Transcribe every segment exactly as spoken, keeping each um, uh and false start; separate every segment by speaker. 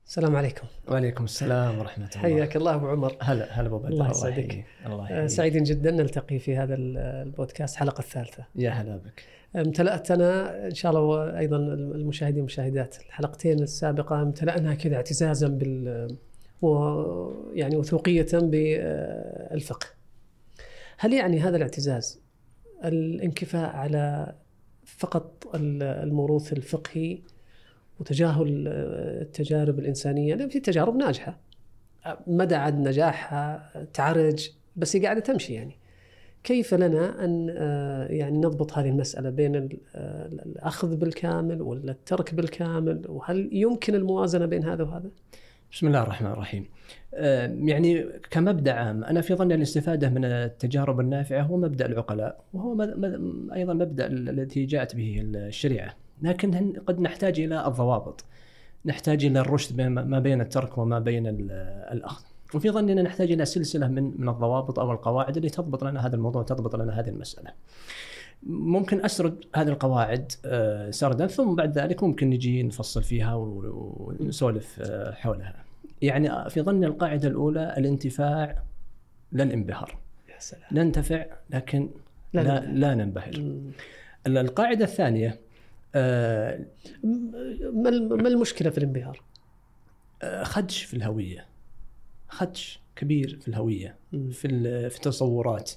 Speaker 1: السلام عليكم.
Speaker 2: وعليكم السلام ورحمة الله.
Speaker 1: حياك الله أبو عمر.
Speaker 2: هلا هلا أبو بدر.
Speaker 1: الله يسعدك.
Speaker 2: الله
Speaker 1: سعيدين جدا نلتقي في هذا البودكاست حلقة الثالثة.
Speaker 2: يا هلا بك.
Speaker 1: امتلأت أنا إن شاء الله أيضا المشاهدين والمشاهدات الحلقتين السابقة امتلأناها كذا اعتزازا بال ويعني وثوقية بالفقه. هل يعني هذا الاعتزاز الانكفاء على فقط الموروث الفقهي وتجاهل التجارب الإنسانية؟ لأن في تجارب ناجحة مدى عد نجاحها تعرج بس هي قاعدة تمشي. يعني كيف لنا أن يعني نضبط هذه المسألة بين الأخذ بالكامل ولا الترك بالكامل، وهل يمكن الموازنة بين هذا وهذا؟
Speaker 2: بسم الله الرحمن الرحيم. يعني كمبدأ عام أنا في ظني الاستفادة من التجارب النافعة هو مبدأ العقلاء، وهو أيضا مبدأ الذي جاءت به الشريعة، لكن قد نحتاج إلى الضوابط، نحتاج إلى الرشد ما بين الترك وما بين الأخذ. وفي ظني أننا نحتاج إلى سلسلة من من الضوابط أو القواعد اللي تضبط لنا هذا الموضوع، تضبط لنا هذه المسألة. ممكن أسرد هذه القواعد سردا، ثم بعد ذلك ممكن نجي نفصل فيها ونسولف حولها. يعني في ظني القاعدة الأولى الانتفاع لا الانبهار.
Speaker 1: يا سلام.
Speaker 2: ننتفع لكن لا, لا, لا ننبهر. القاعدة الثانية آه
Speaker 1: ما المشكلة في الانبهار؟
Speaker 2: آه خدش في الهوية، خدش كبير في الهوية، في في التصورات.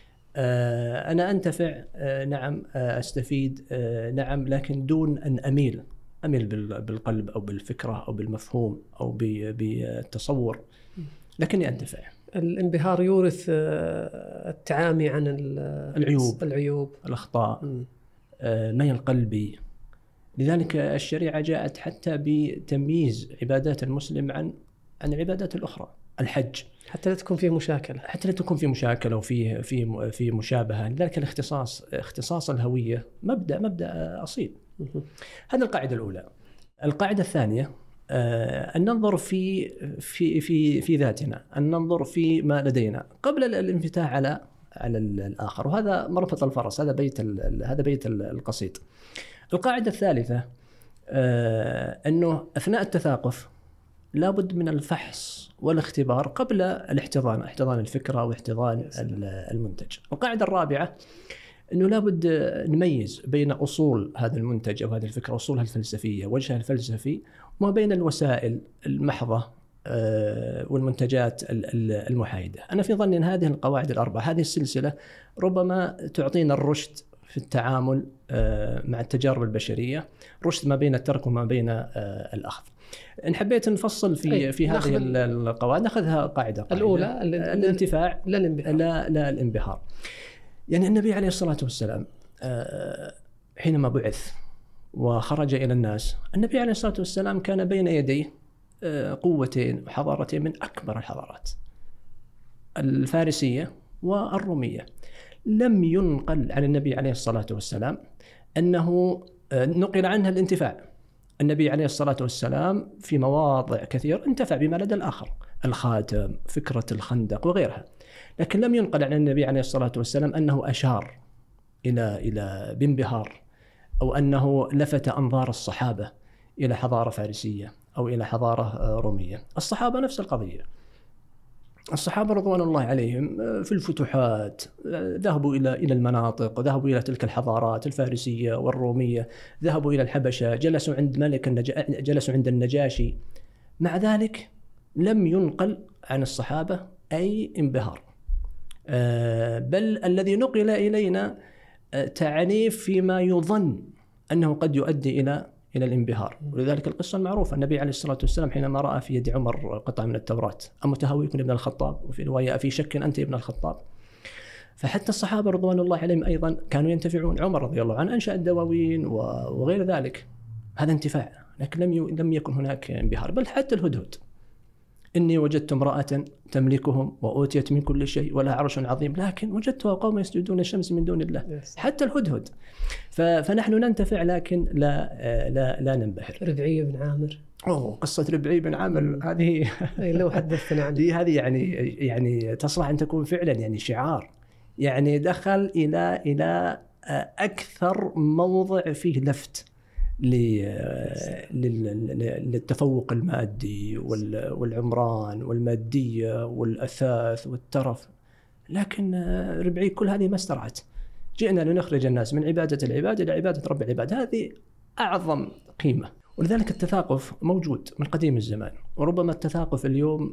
Speaker 2: آه أنا أنتفع، آه نعم، آه أستفيد، آه نعم، لكن دون أن أميل أميل بالقلب أو بالفكرة أو بالمفهوم أو بالتصور، لكني أنتفع.
Speaker 1: الانبهار يورث التعامي عن
Speaker 2: العيوب
Speaker 1: العيوب
Speaker 2: الأخطاء، آه ميل قلبي. لذلك الشريعة جاءت حتى بتمييز عبادات المسلم عن عن العبادات الأخرى. الحج
Speaker 1: حتى لا تكون فيه مشاكلة،
Speaker 2: حتى لا تكون فيه مشاكلة وفيه في في مشابهة. لذلك الاختصاص اختصاص الهوية مبدأ مبدأ أصيل. هذه القاعدة الأولى. القاعدة الثانية آه أن ننظر في في في في ذاتنا، أن ننظر في ما لدينا قبل الانفتاح على على الآخر، وهذا مربط الفرس، هذا بيت هذا بيت القصيد. القاعدة الثالثة آه أنه أثناء التثاقف لابد من الفحص والاختبار قبل الاحتضان، احتضان الفكرة واحتضان المنتج. القاعدة الرابعة أنه لابد نميز بين أصول هذا المنتج أو هذه الفكرة، أصولها الفلسفية، وجهها الفلسفي، وما بين الوسائل المحضة آه والمنتجات المحايدة. أنا في ظني أن هذه القواعد الأربعة، هذه السلسلة ربما تعطينا الرشد في التعامل مع التجارب البشرية، رشد ما بين الترك وما بين الأخذ. إن حبيت نفصل في في هذه القواعد نأخذها قاعدة, قاعدة.
Speaker 1: الأولى
Speaker 2: الانتفاع
Speaker 1: لا الانبهار.
Speaker 2: لا, لا الانبهار. يعني النبي عليه الصلاة والسلام حينما بعث وخرج إلى الناس، النبي عليه الصلاة والسلام كان بين يديه قوتين وحضارتين من أكبر الحضارات، الفارسية والرومية. لم ينقل عن النبي عليه الصلاة والسلام أنه نقل عنها الانتفاع. النبي عليه الصلاة والسلام في مواضع كثير انتفع بما لدى الآخر، الخاتم، فكرة الخندق وغيرها، لكن لم ينقل عن النبي عليه الصلاة والسلام أنه أشار إلى إلى بانبهار، أو أنه لفت أنظار الصحابة إلى حضارة فارسية أو إلى حضارة رومية. الصحابة نفس القضية، الصحابة رضوان الله عليهم في الفتوحات ذهبوا إلى إلى المناطق، وذهبوا إلى تلك الحضارات الفارسية والرومية، ذهبوا إلى الحبشة، جلسوا عند ملك النجا... جلسوا عند النجاشي. مع ذلك لم ينقل عن الصحابة أي انبهار، بل الذي نقل إلينا تعنيف فيما يظن أنه قد يؤدي إلى إلى الانبهار. ولذلك القصة المعروفة، النبي عليه الصلاة والسلام حينما رأى في يد عمر قطعة من التوراة، أمتهويك ابن الخطاب، وفي رواية في شك أنت ابن الخطاب. فحتى الصحابة رضوان الله عليهم أيضا كانوا ينتفعون. عمر رضي الله عنه أنشأ الدواوين وغير ذلك، هذا انتفاع، لكن لم لم يكن هناك انبهار. بل حتى الهدهد، إني وجدت امرأة تملكهم وأوتيت من كل شيء ولها عرش عظيم، لكن وجدتها قوم يسجدون الشمس من دون الله. حتى الهدهد. فنحن ننتفع لكن لا لا لا ننبهر.
Speaker 1: ربعي بن عامر،
Speaker 2: أوه قصة ربعي بن عامر هذه
Speaker 1: لو حدثنا عنها،
Speaker 2: هذه يعني يعني تصلح أن تكون فعلا يعني شعار. يعني دخل إلى إلى أكثر موضع فيه لفت للتفوق المادي والعمران والمادية والأثاث والترف، لكن ربعي كل هذه ما استرعت. جئنا لنخرج الناس من عبادة العباد إلى عبادة رب العباد، هذه أعظم قيمة. ولذلك التثاقف موجود من قديم الزمان، وربما التثاقف اليوم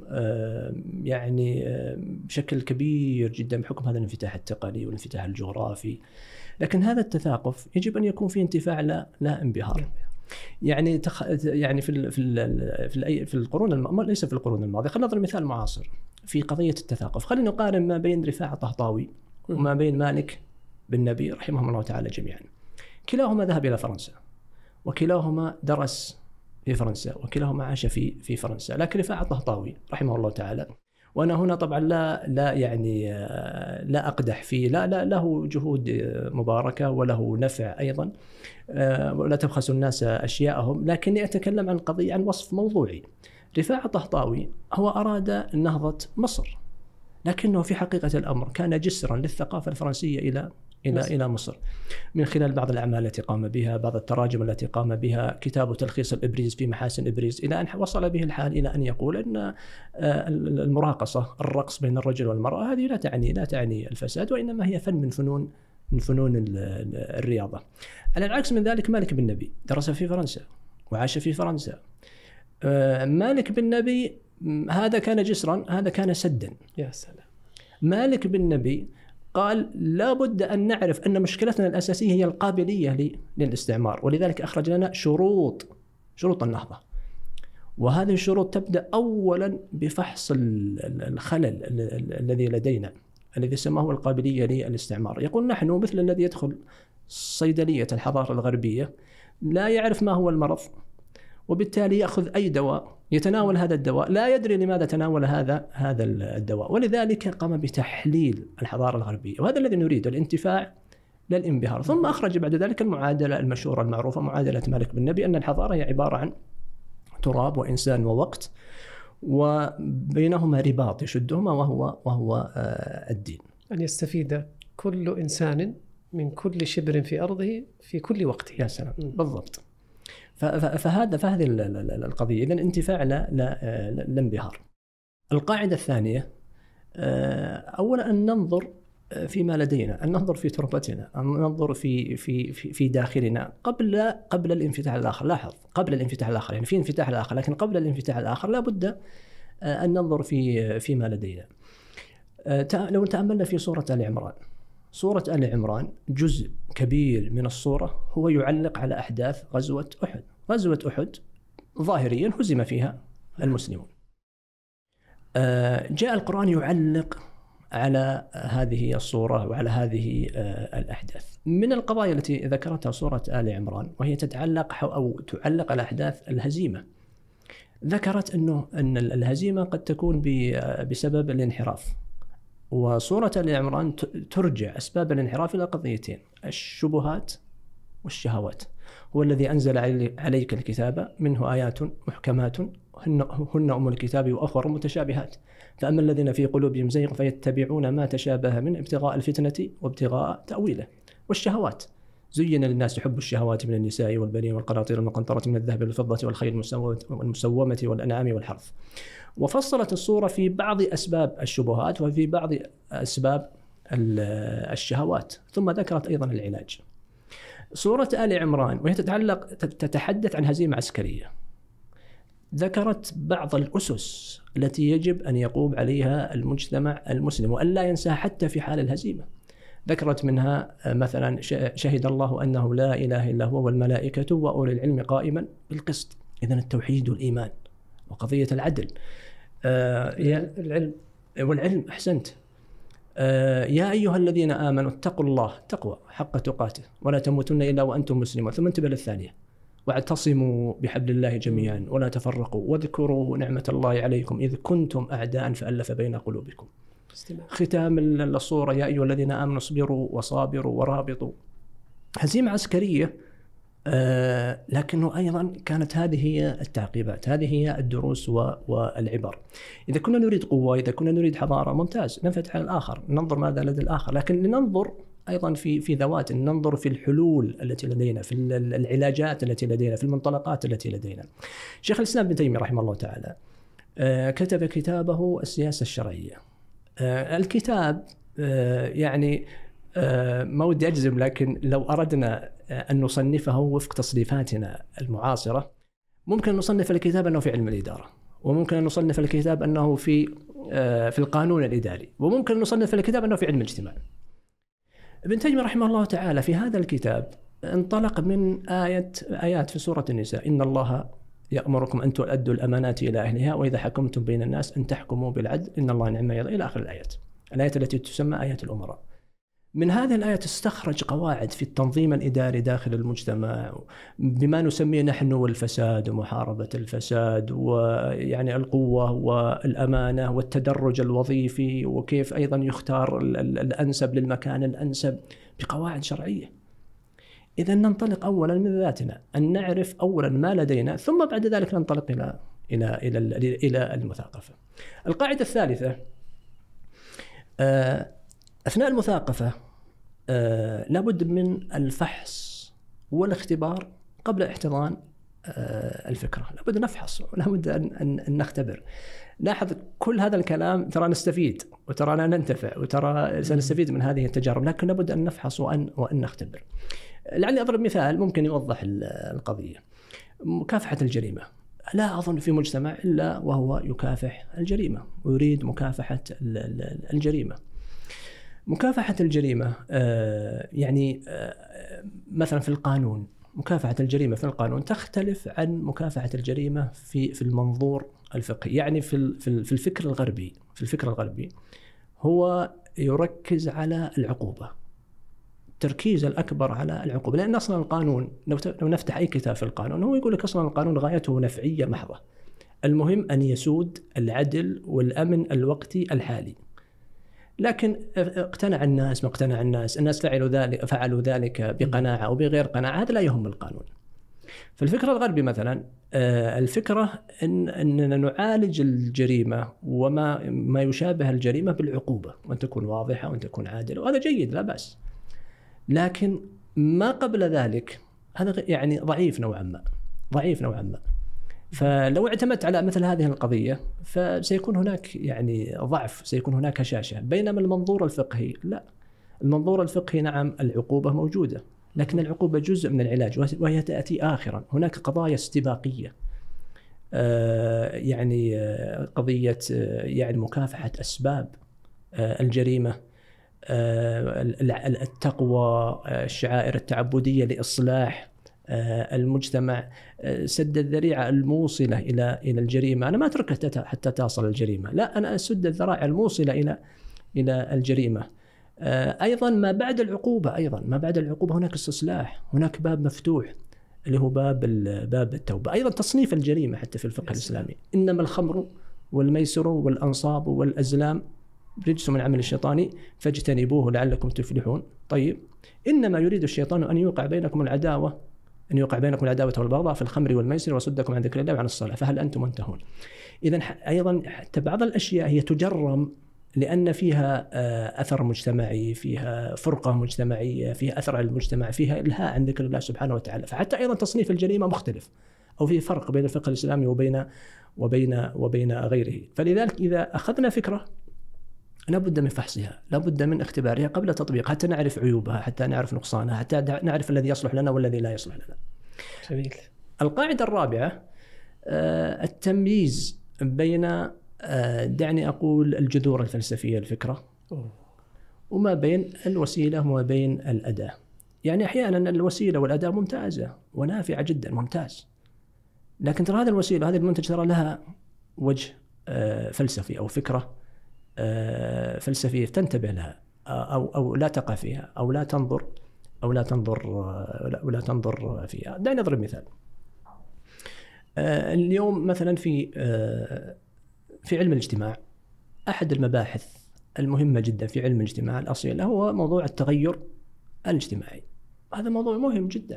Speaker 2: يعني بشكل كبير جدا بحكم هذا الانفتاح التقني والانفتاح الجغرافي، لكن هذا التثاقف يجب أن يكون فيه انتفاع لا لا انبهار. يعني تخ... يعني في ال... في ال... في, ال... في القرون الم... ليس في القرون الماضية، خلينا نضرب مثال معاصر في قضية التثاقف. خلينا نقارن ما بين رفاعة طهطاوي وما بين مالك بن نبي رحمهم الله تعالى جميعا. كلاهما ذهب إلى فرنسا، وكلاهما درس في فرنسا، وكلاهما عاش في في فرنسا. لكن رفاعة طهطاوي رحمه الله تعالى، وأنا هنا طبعا لا لا يعني لا أقدح فيه، لا لا له جهود مباركة وله نفع أيضا، ولا تبخس الناس أشياءهم، لكني أتكلم عن قضية، عن وصف موضوعي. رفاعة طهطاوي هو أراد نهضة مصر، لكنه في حقيقة الأمر كان جسرا للثقافة الفرنسية إلى إلى مصر. إلى مصر من خلال بعض الأعمال التي قام بها، بعض التراجم التي قام بها، كتاب تلخيص الإبريز في محاسن إبريز، إلى أن وصل به الحال إلى أن يقول أن المراقصة، الرقص بين الرجل والمرأة، هذه لا تعني لا تعني الفساد، وإنما هي فن من فنون من فنون الرياضة. على العكس من ذلك مالك بن نبي درس في فرنسا وعاش في فرنسا. مالك بن نبي هذا كان جسرا، هذا كان سدا.
Speaker 1: يا سلام.
Speaker 2: مالك بن نبي قال لا بد أن نعرف أن مشكلتنا الأساسية هي القابلية للاستعمار، ولذلك أخرج لنا شروط شروط النهضة. وهذه الشروط تبدأ أولا بفحص الخلل الذي لدينا الذي سماه القابلية للاستعمار. يقول نحن مثل الذي يدخل صيدلية الحضارة الغربية لا يعرف ما هو المرض، وبالتالي يأخذ أي دواء، يتناول هذا الدواء، لا يدري لماذا تناول هذا هذا الدواء. ولذلك قام بتحليل الحضارة الغربية، وهذا الذي نريد، الانتفاع لا الانبهار. ثم أخرج بعد ذلك المعادلة المشهورة المعروفة، معادلة مالك بن نبي، أن الحضارة هي عبارة عن تراب وإنسان ووقت، وبينهما رباط يشدهما وهو وهو الدين.
Speaker 1: أن يستفيد كل إنسان من كل شبر في أرضه في كل وقت.
Speaker 2: يا سلام، بالضبط. فهذا فهذه القضية، إذن انتفاع لا لا لا انبهار. القاعدة الثانية، أولا أن ننظر فيما لدينا، أن ننظر في تربتنا، أن ننظر في في في في داخلنا قبل قبل الانفتاح الآخر. لاحظ، قبل الانفتاح الآخر، يعني في انفتاح الآخر، لكن قبل الانفتاح الآخر لا بد أن ننظر في فيما لدينا. لو تأملنا في سورة آل عمران، سورة آل عمران جزء كبير من الصورة هو يعلق على أحداث غزوة أحد. غزوة أحد ظاهريا هزم فيها المسلمون. جاء القرآن يعلق على هذه الصورة وعلى هذه الأحداث. من القضايا التي ذكرتها سورة آل عمران وهي تتعلق أو تعلق على أحداث الهزيمة، ذكرت أنه أن الهزيمة قد تكون بسبب الانحراف. وسورة آل عمران ترجع أسباب الانحراف إلى قضيتين: الشبهات والشهوات. هو الذي أنزل عليك الكتاب منه آيات محكمات هن أم الكتاب وأخر متشابهات، فأما الذين في قلوبهم زيغ فيتبعون ما تشابه من ابتغاء الفتنة وابتغاء تأويله. والشهوات، زين للناس حب الشهوات من النساء والبنين والقناطير المقنطرة من الذهب والفضة والخيل المسومة والأنعام والحرث. وفصلت الصورة في بعض أسباب الشبهات وفي بعض أسباب الشهوات، ثم ذكرت أيضا العلاج. سورة آل عمران وهي تتعلق تتحدث عن هزيمة عسكرية، ذكرت بعض الأسس التي يجب أن يقوم عليها المجتمع المسلم وأن لا ينساها حتى في حال الهزيمة. ذكرت منها مثلا شهد الله أنه لا إله إلا هو والملائكة وأولي العلم قائما بالقسط. إذن التوحيد والإيمان وقضية العدل.
Speaker 1: آه يا العلم
Speaker 2: والعلم، أحسنت. آه يا أيها الذين آمنوا اتقوا الله تقوى حق تقاته ولا تموتن إلا وأنتم مسلمون. ثم انتبه للثانية: واعتصموا بحبل الله جميعا ولا تفرقوا واذكروا نعمة الله عليكم إذ كنتم أعداء فألف بين قلوبكم. ختام الصورة: يا أيها الذين آمنوا اصبروا وصابروا ورابطوا. هزيمة عسكرية، آه لكنه أيضا كانت هذه هي التعقيبات، هذه هي الدروس والعبر. إذا كنا نريد قوة، إذا كنا نريد حضارة، ممتاز، ننفتح على الآخر، ننظر ماذا لدى الآخر، لكن لننظر أيضا في في ذوات، ننظر في الحلول التي لدينا، في العلاجات التي لدينا، في المنطلقات التي لدينا. شيخ الإسلام ابن تيمية رحمه الله تعالى كتب كتابه السياسة الشرعية. الكتاب يعني ما ودي أجزم، لكن لو أردنا أن نصنفه وفق تصنيفاتنا المعاصرة ممكن نصنف الكتاب أنه في علم الإدارة، وممكن أن نصنف الكتاب أنه في في القانون الإداري، وممكن نصنف الكتاب أنه في علم الاجتماع. ابن تيمية رحمه الله تعالى في هذا الكتاب انطلق من آية آيات في سورة النساء: إن الله يأمركم أن تؤدوا الأمانات إلى أهلها وإذا حكمتم بين الناس أن تحكموا بالعدل إن الله نعم ما يرضى، إلى آخر الآيات، الآيات التي تسمى آيات الأمراء. من هذه الآية استخرج قواعد في التنظيم الإداري داخل المجتمع بما نسميه نحن والفساد ومحاربة الفساد، ويعني القوة والأمانة والتدرج الوظيفي، وكيف أيضا يختار الأنسب للمكان الأنسب بقواعد شرعية. إذا ننطلق أولا من ذاتنا، أن نعرف أولا ما لدينا، ثم بعد ذلك ننطلق إلى إلى إلى إلى المثاقفة. القاعدة الثالثة: أثناء المثاقفة آه لابد من الفحص والاختبار قبل احتضان آه الفكرة. لابد نفحص ولابد أن, أن, أن نختبر. لاحظ كل هذا الكلام ترى نستفيد وترانا ننتفع وترى سنستفيد من هذه التجارب، لكن لابد أن نفحص وأن, وأن نختبر. لعلي أضرب مثال ممكن يوضح القضية: مكافحة الجريمة. لا أظن في مجتمع إلا وهو يكافح الجريمة ويريد مكافحة الجريمة. مكافحة الجريمة آه يعني آه مثلا في القانون، مكافحة الجريمة في القانون تختلف عن مكافحة الجريمة في في المنظور الفقهي. يعني في في الفكر الغربي، في الفكر الغربي هو يركز على العقوبة، التركيز الأكبر على العقوبة، لأن أصلا القانون لو لو نفتح أي كتاب في القانون هو يقول لك أصلا القانون غايته نفعية محضة، المهم أن يسود العدل والأمن الوقتي الحالي. لكن اقتنع الناس ما اقتنع الناس، الناس فعلوا ذلك فعلوا ذلك بقناعة أو بغير قناعة، هذا لا يهم القانون. فالفكرة الغربي مثلا الفكرة أن أننا نعالج الجريمة وما ما يشابه الجريمة بالعقوبة، وأن تكون واضحة وأن تكون عادلة، وهذا جيد لا بأس. لكن ما قبل ذلك هذا يعني ضعيف نوعا ما، ضعيف نوعا ما. فلو اعتمدت على مثل هذه القضية فسيكون هناك يعني ضعف، سيكون هناك هشاشة. بينما المنظور الفقهي لا، المنظور الفقهي نعم العقوبة موجودة، لكن العقوبة جزء من العلاج وهي تأتي آخرا. هناك قضايا استباقية آه يعني آه قضية آه يعني مكافحة أسباب آه الجريمة، آه التقوى، آه الشعائر التعبدية لإصلاح المجتمع، سد الذريعة الموصلة إلى إلى الجريمة. أنا ما أتركها حتى تصل الجريمة، لا، أنا أسد الذرائع الموصلة إلى إلى الجريمة. أيضا ما بعد العقوبة، أيضا ما بعد العقوبة هناك استصلاح، هناك باب مفتوح اللي هو باب باب التوبة. أيضا تصنيف الجريمة حتى في الفقه الإسلامي: إنما الخمر والميسر والأنصاب والأزلام رجس من عمل الشيطان فاجتنبوه لعلكم تفلحون. طيب، إنما يريد الشيطان أن يوقع بينكم العداوة أن يوقع بينكم العداوة والبغضاء في الخمر والميسر وصدكم عن ذكر الله وعن الصلاة فهل أنتم منتهون. إذن أيضا حتى بعض الأشياء هي تجرم لأن فيها أثر مجتمعي، فيها فرقة مجتمعية، فيها أثر على المجتمع، فيها إلهاء عن ذكر الله سبحانه وتعالى. فحتى أيضا تصنيف الجريمة مختلف، أو في فرق بين الفقه الإسلامي وبين وبين وبين غيره. فلذلك إذا أخذنا فكرة لابد من فحصها، لابد من اختبارها قبل تطبيقها، حتى نعرف عيوبها، حتى نعرف نقصانها، حتى نعرف الذي يصلح لنا والذي لا يصلح لنا.
Speaker 1: جميل.
Speaker 2: القاعدة الرابعة التمييز بين دعني أقول الجذور الفلسفية الفكرة وما بين الوسيلة وما بين الأداة. يعني أحيانا الوسيلة والأداة ممتازة ونافعة جدا، ممتاز، لكن ترى هذه الوسيلة هذه المنتج ترى لها وجه فلسفي أو فكرة فلسفية تنتبه لها، أو أو لا تقع فيها، أو لا تنظر أو لا تنظر ولا تنظر فيها. دعني أضرب مثال. اليوم مثلا في في علم الاجتماع أحد المباحث المهمة جدا في علم الاجتماع الأصيلة هو موضوع التغير الاجتماعي. هذا موضوع مهم جدا.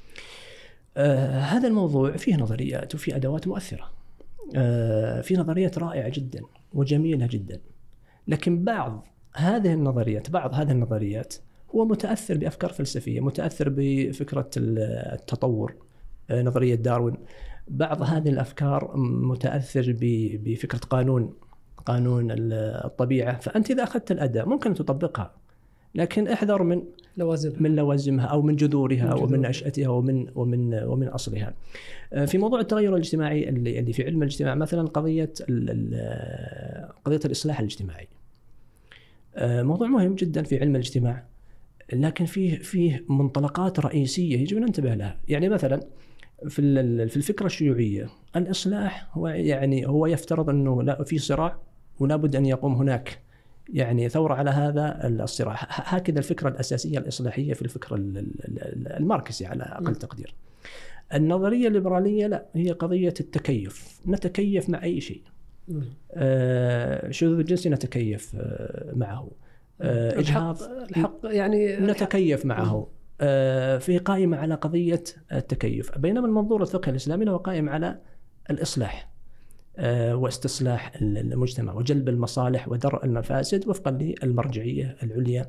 Speaker 2: هذا الموضوع فيه نظريات وفيه أدوات مؤثرة، فيه نظريات رائعة جدا وجميلة جدا، لكن بعض هذه النظريات بعض هذه النظريات هو متأثر بأفكار فلسفية، متأثر بفكرة التطور، نظرية داروين. بعض هذه الأفكار متأثر بفكرة قانون قانون الطبيعة. فأنت إذا أخذت الأداة ممكن تطبقها، لكن احذر من
Speaker 1: لوازمها
Speaker 2: من لوازمها أو من جذورها ومن نشأتها ومن ومن ومن أصلها. في موضوع التغير الاجتماعي اللي اللي في علم الاجتماع مثلا، قضية قضية الإصلاح الاجتماعي موضوع مهم جدا في علم الاجتماع، لكن فيه فيه منطلقات رئيسية يجب أن ننتبه لها. يعني مثلا في في الفكرة الشيوعية الإصلاح هو يعني هو يفترض أنه لا في صراع ولا بد أن يقوم هناك يعني ثورة على هذا الصراع. هكذا الفكرة الأساسية الإصلاحية في الفكرة الماركسي على أقل تقدير. النظرية الليبرالية لا، هي قضية التكيف، نتكيف مع أي شيء. آه شذوذ الجنسي نتكيف آه معه، آه
Speaker 1: إجهاض الحق يعني
Speaker 2: نتكيف معه. آه في قائمة على قضية التكيف، بينما المنظور الفقهي الإسلامي هو قائم على الإصلاح آه واستصلاح المجتمع وجلب المصالح ودرء المفاسد وفقا للمرجعية العليا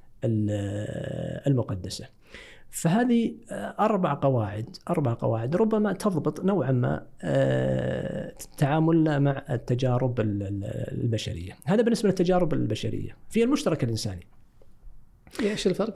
Speaker 2: المقدسة. فهذه أربع قواعد أربع قواعد ربما تضبط نوعا ما تعاملنا مع التجارب البشرية. هذا بالنسبة للتجارب البشرية. في المشترك الإنساني
Speaker 1: إيش الفرق؟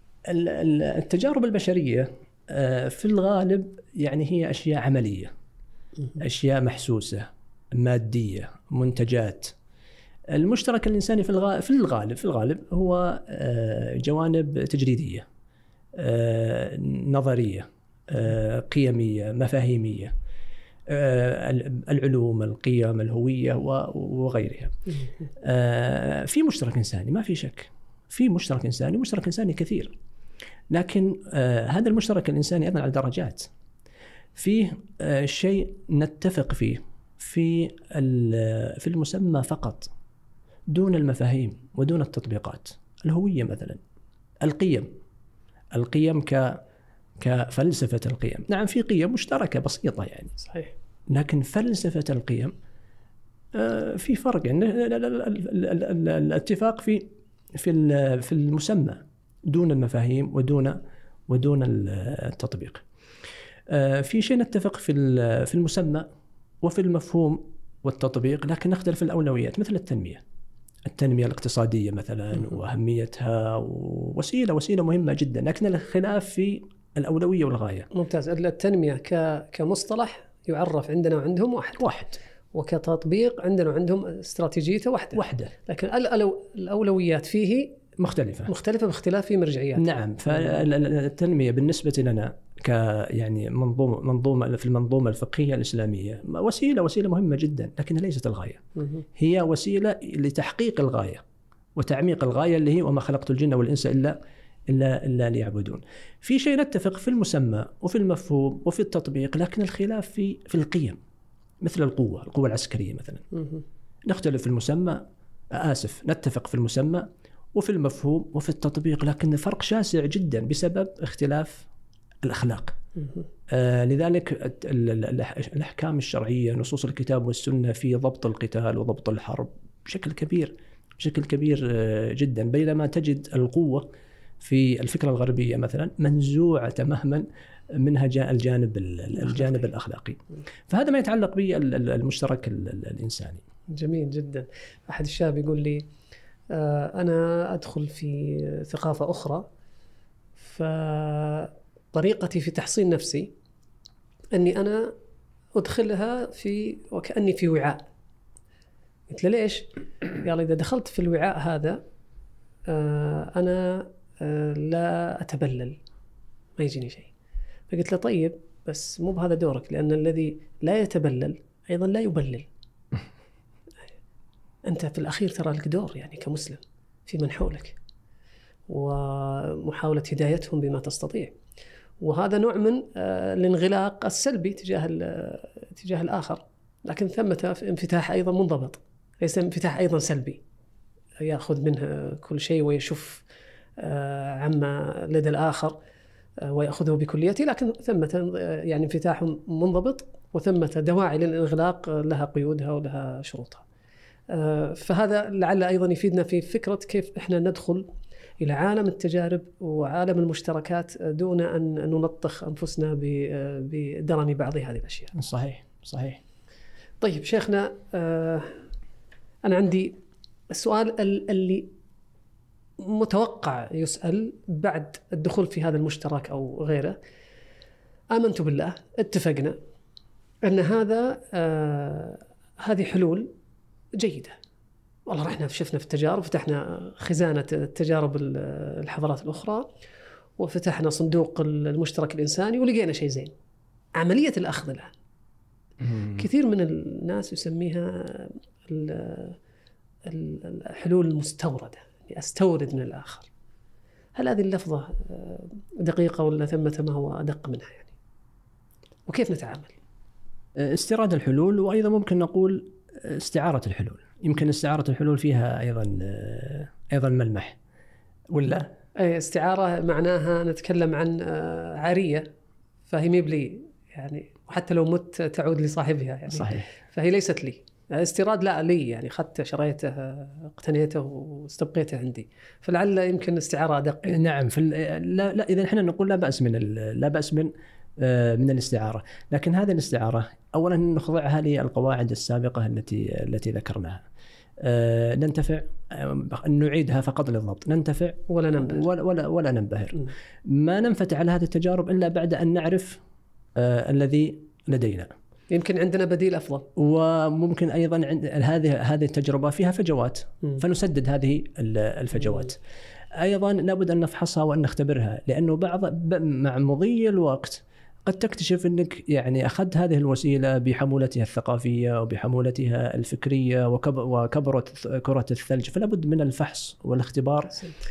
Speaker 2: التجارب البشرية في الغالب يعني هي أشياء عملية، أشياء محسوسة مادية، منتجات. المشترك الإنساني في الغالب في الغالب في الغالب هو جوانب تجريدية، آه، نظرية، آه، قيمية، مفاهيمية، آه، العلوم، القيم، الهوية وغيرها. آه، في مشترك إنساني ما في شك، في مشترك إنساني، مشترك إنساني كثير، لكن آه، هذا المشترك الإنساني أيضا على درجات. فيه آه، شيء نتفق فيه في في المسمى فقط دون المفاهيم ودون التطبيقات. الهوية مثلا، القيم القيم ك كفلسفة القيم، نعم في قيم مشتركة بسيطة يعني
Speaker 1: صحيح،
Speaker 2: لكن فلسفة القيم في فرق. يعني الاتفاق في في في المسمى دون المفاهيم ودون ودون التطبيق. في شيء نتفق في في المسمى وفي المفهوم والتطبيق، لكن نختلف في الأولويات، مثل التنمية التنمية الاقتصادية مثلا وأهميتها وسيلة وسيلة مهمة جدا، لكن الخلاف في الأولوية والغاية.
Speaker 1: ممتاز. التنمية كمصطلح يعرف عندنا وعندهم واحد
Speaker 2: واحد
Speaker 1: وكتطبيق عندنا وعندهم استراتيجيته واحدة
Speaker 2: واحدة
Speaker 1: لكن الأولويات فيه
Speaker 2: مختلفة
Speaker 1: مختلفة باختلاف في مرجعيات.
Speaker 2: نعم. فالتنمية بالنسبة لنا ك يعني منظومة منظومة في المنظومة الفقهية الإسلامية وسيلة وسيلة مهمة جدا، لكنها ليست الغاية. هي وسيلة لتحقيق الغاية وتعميق الغاية اللي هي وما خلقت الجن والإنس إلا إلا إلا ليعبدون. في شيء نتفق في المسمى وفي المفهوم وفي التطبيق، لكن الخلاف في في القيم، مثل القوة القوة العسكرية مثلا. نختلف في المسمى، آسف نتفق في المسمى وفي المفهوم وفي التطبيق، لكن فرق شاسع جدا بسبب اختلاف الأخلاق. آه لذلك الأحكام الشرعية، نصوص الكتاب والسنة في ضبط القتال وضبط الحرب بشكل كبير بشكل كبير آه جدا، بينما تجد القوة في الفكرة الغربية مثلا منزوعة تماما منها الجانب الجانب الأخلاقي. فهذا ما يتعلق بالمشترك الإنساني.
Speaker 1: جميل جدا. أحد الشباب يقول لي آه أنا أدخل في ثقافة أخرى، فطريقتي في تحصين نفسي أني أنا أدخلها في وكأني في وعاء. قلت له ليش؟ قال إذا دخلت في الوعاء هذا آه أنا آه لا أتبلل، ما يجيني شيء. فقلت له طيب بس مو بهذا دورك، لأن الذي لا يتبلل أيضا لا يبلل. أنت في الأخير ترى لك دور يعني كمسلم في من حولك ومحاولة هدايتهم بما تستطيع، وهذا نوع من الانغلاق السلبي تجاه تجاه الآخر، لكن ثمة انفتاح أيضا منضبط، ليس انفتاح أيضا سلبي يأخذ منه كل شيء ويشوف عما لدى الآخر ويأخذه بكليته، لكن ثمة يعني انفتاح منضبط وثمة دواعي للانغلاق لها قيودها ولها شروطها. فهذا لعل أيضا يفيدنا في فكرة كيف إحنا ندخل إلى عالم التجارب وعالم المشتركات دون أن نلطخ أنفسنا بدرن بعض هذه الأشياء.
Speaker 2: صحيح صحيح.
Speaker 1: طيب شيخنا، أنا عندي السؤال اللي متوقع يسأل بعد الدخول في هذا المشترك أو غيره. آمنت بالله، اتفقنا أن هذا آه هذه حلول جيدة، والله رحنا شفنا في التجارب، فتحنا خزانة التجارب الحضارات الأخرى وفتحنا صندوق المشترك الإنساني ولقينا شيء زين. عملية الأخذ الآن كثير من الناس يسميها الحلول المستوردة، يعني أستورد من الآخر. هل هذه اللفظة دقيقة ولا ثمة ما هو أدق منها يعني؟ وكيف نتعامل؟
Speaker 2: استيراد الحلول، وأيضا ممكن نقول استعارة الحلول. يمكن استعارة الحلول فيها أيضا أيضا ملمح ولا؟
Speaker 1: استعارة معناها نتكلم عن عارية فهي مبلي يعني، وحتى لو مت تعود لصاحبها يعني.
Speaker 2: صحيح.
Speaker 1: فهي ليست لي. استيراد لا لي يعني، أخذته شريته اقتنيته واستبقيته عندي، فلعل يمكن استعارة أدق.
Speaker 2: نعم. في لا لا إذا إحنا نقول لا بأس من لا بأس من من الاستعارة، لكن هذه الاستعارة أولا نخضعها للقواعد السابقة التي التي ذكرناها. أه ننتفع، نعيدها فقط للضبط، ننتفع
Speaker 1: ولا ننبهر
Speaker 2: ولا ولا, ولا ننبهر. ما ننفتح على هذه التجارب إلا بعد أن نعرف أه الذي لدينا.
Speaker 1: يمكن عندنا بديل أفضل،
Speaker 2: وممكن أيضا عند هذه هذه التجربة فيها فجوات م. فنسدد هذه الفجوات. م. أيضا لابد أن نفحصها وأن نختبرها، لأنه بعض مع مضي الوقت قد تكتشف أنك يعني أخذت هذه الوسيلة بحمولتها الثقافية وبحمولتها الفكرية وكبرت كرة الثلج، فلا بد من الفحص والاختبار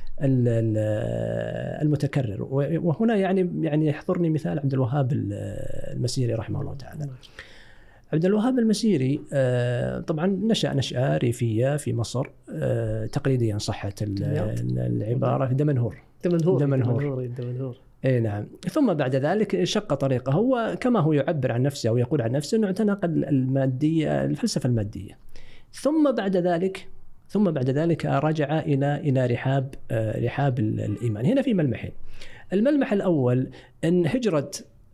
Speaker 2: المتكرر. وهنا يعني يعني يحضرني مثال عبد الوهاب المسيري رحمه الله تعالى. عبد الوهاب المسيري طبعا نشأ نشأة ريفية في مصر تقليديا صحت العبارة في دمنهور.
Speaker 1: دمنهور
Speaker 2: دمنهور
Speaker 1: دمنهور
Speaker 2: اي نعم. ثم بعد ذلك شق طريقه، هو كما هو يعبر عن نفسه او يقول عن نفسه انه اعتنق الماديه، الفلسفه الماديه. ثم بعد ذلك ثم بعد ذلك رجع الى الى رحاب رحاب الايمان. هنا في ملمحين. الملمح الاول ان هجره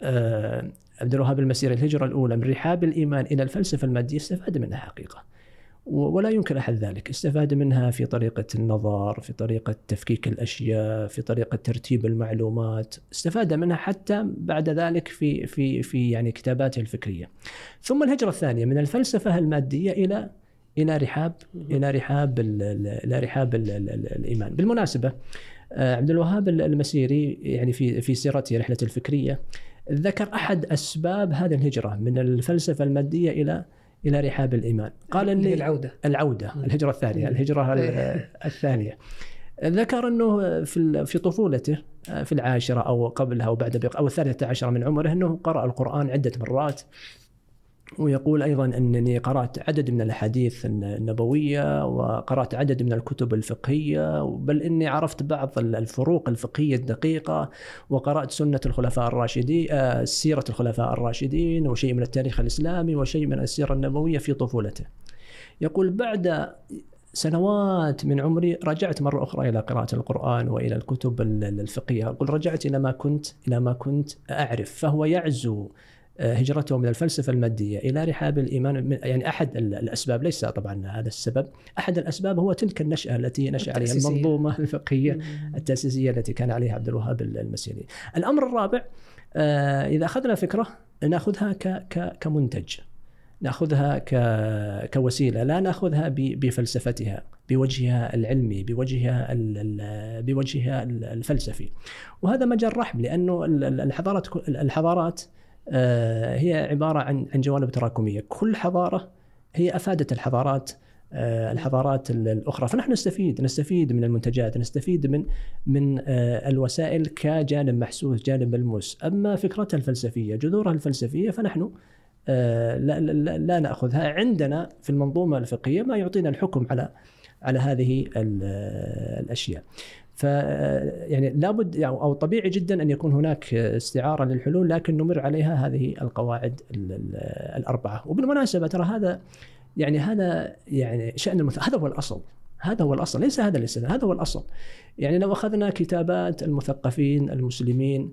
Speaker 2: عبد الوهاب المسيري، الهجره الاولى من رحاب الايمان الى الفلسفه الماديه، استفاد منها حقيقه ولا يمكن أحد ذلك. استفاد منها في طريقة النظر، في طريقة تفكيك الأشياء، في طريقة ترتيب المعلومات، استفاد منها حتى بعد ذلك في في في يعني كتاباته الفكرية. ثم الهجرة الثانية من الفلسفة المادية إلى إلى رحاب إلى رحاب إلى رحاب الإيمان. بالمناسبة عبد الوهاب المسيري يعني في في سيرته رحلة الفكرية ذكر أحد أسباب هذه الهجرة من الفلسفة المادية إلى إلى رحاب الإيمان. قال إن
Speaker 1: العودة
Speaker 2: العودة الهجرة الثانية الهجرة الثانية ذكر أنه في في طفولته في العاشرة أو قبلها أو بعد أو الثالثة عشرة من عمره أنه قرأ القرآن عدة مرات. ويقول أيضا أنني قرأت عدد من الأحاديث النبوية وقرأت عدد من الكتب الفقهية، بل إني عرفت بعض الفروق الفقهية الدقيقة، وقرأت سنة الخلفاء الراشدين، سيرة الخلفاء الراشدين، وشيء من التاريخ الإسلامي، وشيء من السيرة النبوية في طفولته. يقول بعد سنوات من عمري رجعت مرة أخرى إلى قراءة القرآن وإلى الكتب الفقهية. يقول رجعت إلى ما كنت إلى ما كنت أعرف. فهو يعزو هجرته من الفلسفة المادية إلى رحاب الإيمان. يعني أحد الأسباب، ليس طبعا هذا السبب، أحد الأسباب هو تلك النشأة التي نشأ عليها المنظومة الفقهية التأسيسية التي كان عليها عبد الوهاب المسيري. الأمر الرابع، إذا أخذنا فكرة نأخذها كمنتج، نأخذها كوسيلة، لا نأخذها بفلسفتها، بوجهها العلمي، بوجهها بوجهها الفلسفي. وهذا مجال رحب، لأنه الحضارات الحضارات هي عبارة عن عن جوانب تراكمية. كل حضارة هي أفادت الحضارات الحضارات الأخرى، فنحن نستفيد نستفيد من المنتجات، نستفيد من من الوسائل كجانب محسوس، جانب ملموس. أما فكرتها الفلسفية، جذورها الفلسفية، فنحن لا, لا, لا نأخذها. عندنا في المنظومة الفقهية ما يعطينا الحكم على على هذه الأشياء. ف يعني لابد يعني أو طبيعي جدا أن يكون هناك استعارة للحلول، لكن نمر عليها هذه القواعد الأربعة. وبالمناسبة ترى هذا يعني هذا يعني شأن المث... هذا هو الأصل. هذا هو الأصل، ليس هذا الاستثناء، هذا هو الأصل. يعني لو أخذنا كتابات المثقفين المسلمين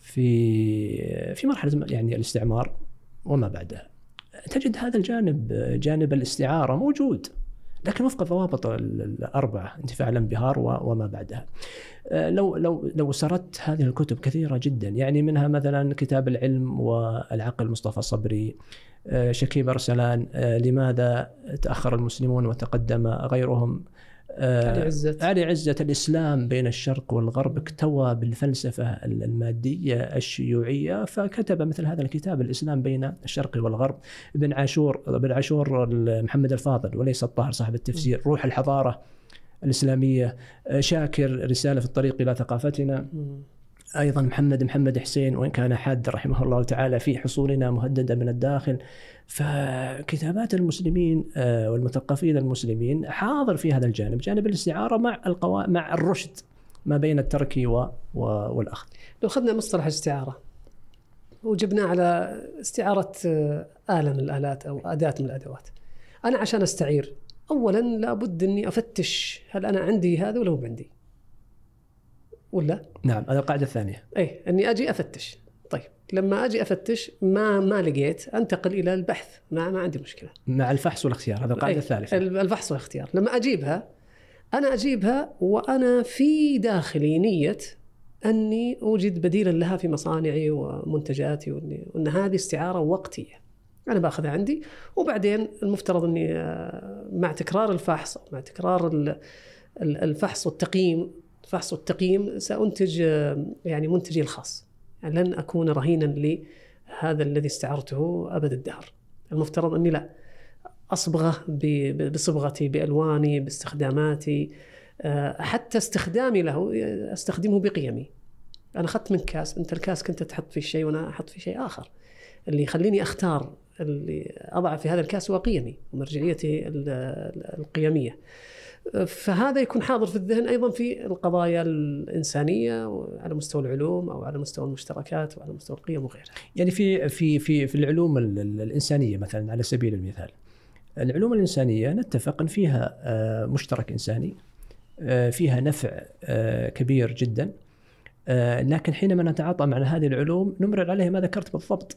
Speaker 2: في في مرحلة يعني الاستعمار وما بعدها، تجد هذا الجانب، جانب الاستعارة موجود، لكن وفق الضوابط الأربعة: انتفاع الانبهار وما بعدها. لو لو لو سردت هذه الكتب كثيرة جدا، يعني منها مثلا كتاب العلم والعقل مصطفى صبري، شكيب أرسلان، لماذا تأخر المسلمون وتقدم غيرهم،
Speaker 1: علي عزة
Speaker 2: علي عزة الإسلام بين الشرق والغرب، اكتوى بالفلسفة المادية الشيوعية فكتب مثل هذا الكتاب الإسلام بين الشرق والغرب. ابن عاشور ابن عاشور محمد الفاضل وليس الطاهر صاحب التفسير، روح الحضارة الإسلامية. شاكر رسالة في الطريق إلى ثقافتنا. أيضا محمد محمد حسين وإن كان حاد رحمه الله تعالى في حصولنا مهددة من الداخل. فكتابات المسلمين والمثقفين المسلمين حاضر في هذا الجانب، جانب الاستعارة مع القوا... مع الرشد ما بين الترك و... و... والأخذ.
Speaker 1: لو أخذنا مصطلح الاستعارة وجبناه على استعارة آلة من الآلات أو أداة من الأدوات، أنا عشان أستعير أولا لابد أني أفتش هل أنا عندي هذا ولا مو عندي ولا؟
Speaker 2: نعم، هذه القاعدة الثانية.
Speaker 1: أي أني أجي أفتش. طيب لما أجي أفتش ما ما لقيت أنتقل إلى البحث، ما ما عندي مشكلة.
Speaker 2: مع الفحص والاختيار، هذا القاعدة الثالثة.
Speaker 1: الفحص والاختيار لما أجيبها أنا أجيبها وأنا في داخلي نية أني أوجد بديلا لها في مصانعي ومنتجاتي، وأن هذه استعارة وقتية أنا بأخذها عندي، وبعدين المفترض أني مع تكرار الفحص مع تكرار الفحص والتقييم الفحص والتقييم سأنتج يعني منتجي الخاص، يعني لن أكون رهينا لهذا الذي استعرته أبد الدهر. المفترض أني لا أصبغه بصبغتي بألواني باستخداماتي، حتى استخدامي له أستخدمه بقيمي. أنا أخذت من كاس، أنت الكاس كنت تحط فيه شيء وأنا أحط فيه شيء آخر، اللي يخليني أختار اللي أضع في هذا الكاس هو قيمي ومرجعيتي القيمية. فهذا يكون حاضر في الذهن أيضا في القضايا الإنسانية على مستوى العلوم أو على مستوى المشتركات وعلى مستوى القيم وغيرها.
Speaker 2: يعني في في في في العلوم الإنسانية مثلا على سبيل المثال، العلوم الإنسانية نتفق أن فيها مشترك إنساني، فيها نفع كبير جدا، لكن حينما نتعاطى مع هذه العلوم نمرر عليها ما ذكرت بالضبط.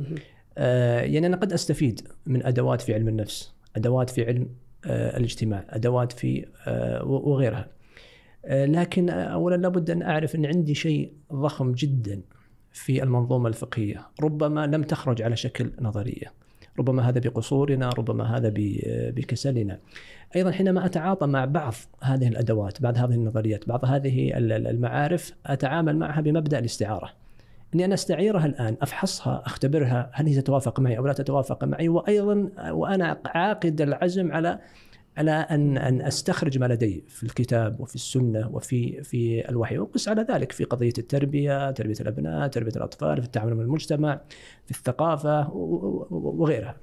Speaker 2: يعني أنا قد أستفيد من أدوات في علم النفس، أدوات في علم الاجتماع، أدوات في وغيرها، لكن أولا لابد أن أعرف أن عندي شيء ضخم جدا في المنظومة الفقهية ربما لم تخرج على شكل نظرية، ربما هذا بقصورنا، ربما هذا بكسلنا. أيضا حينما أتعاطى مع بعض هذه الأدوات، بعض هذه النظريات، بعض هذه المعارف، أتعامل معها بمبدأ الاستعارة، أني أنا أستعيرها الآن، أفحصها، أختبرها هل هي تتوافق معي أو لا تتوافق معي، وأيضا وأنا عاقد العزم على على أن أن أستخرج ما لدي في الكتاب وفي السنة وفي في الوحي، وقس على ذلك في قضية التربية، تربية الأبناء، تربية الأطفال، في التعامل مع المجتمع، في الثقافة وغيرها.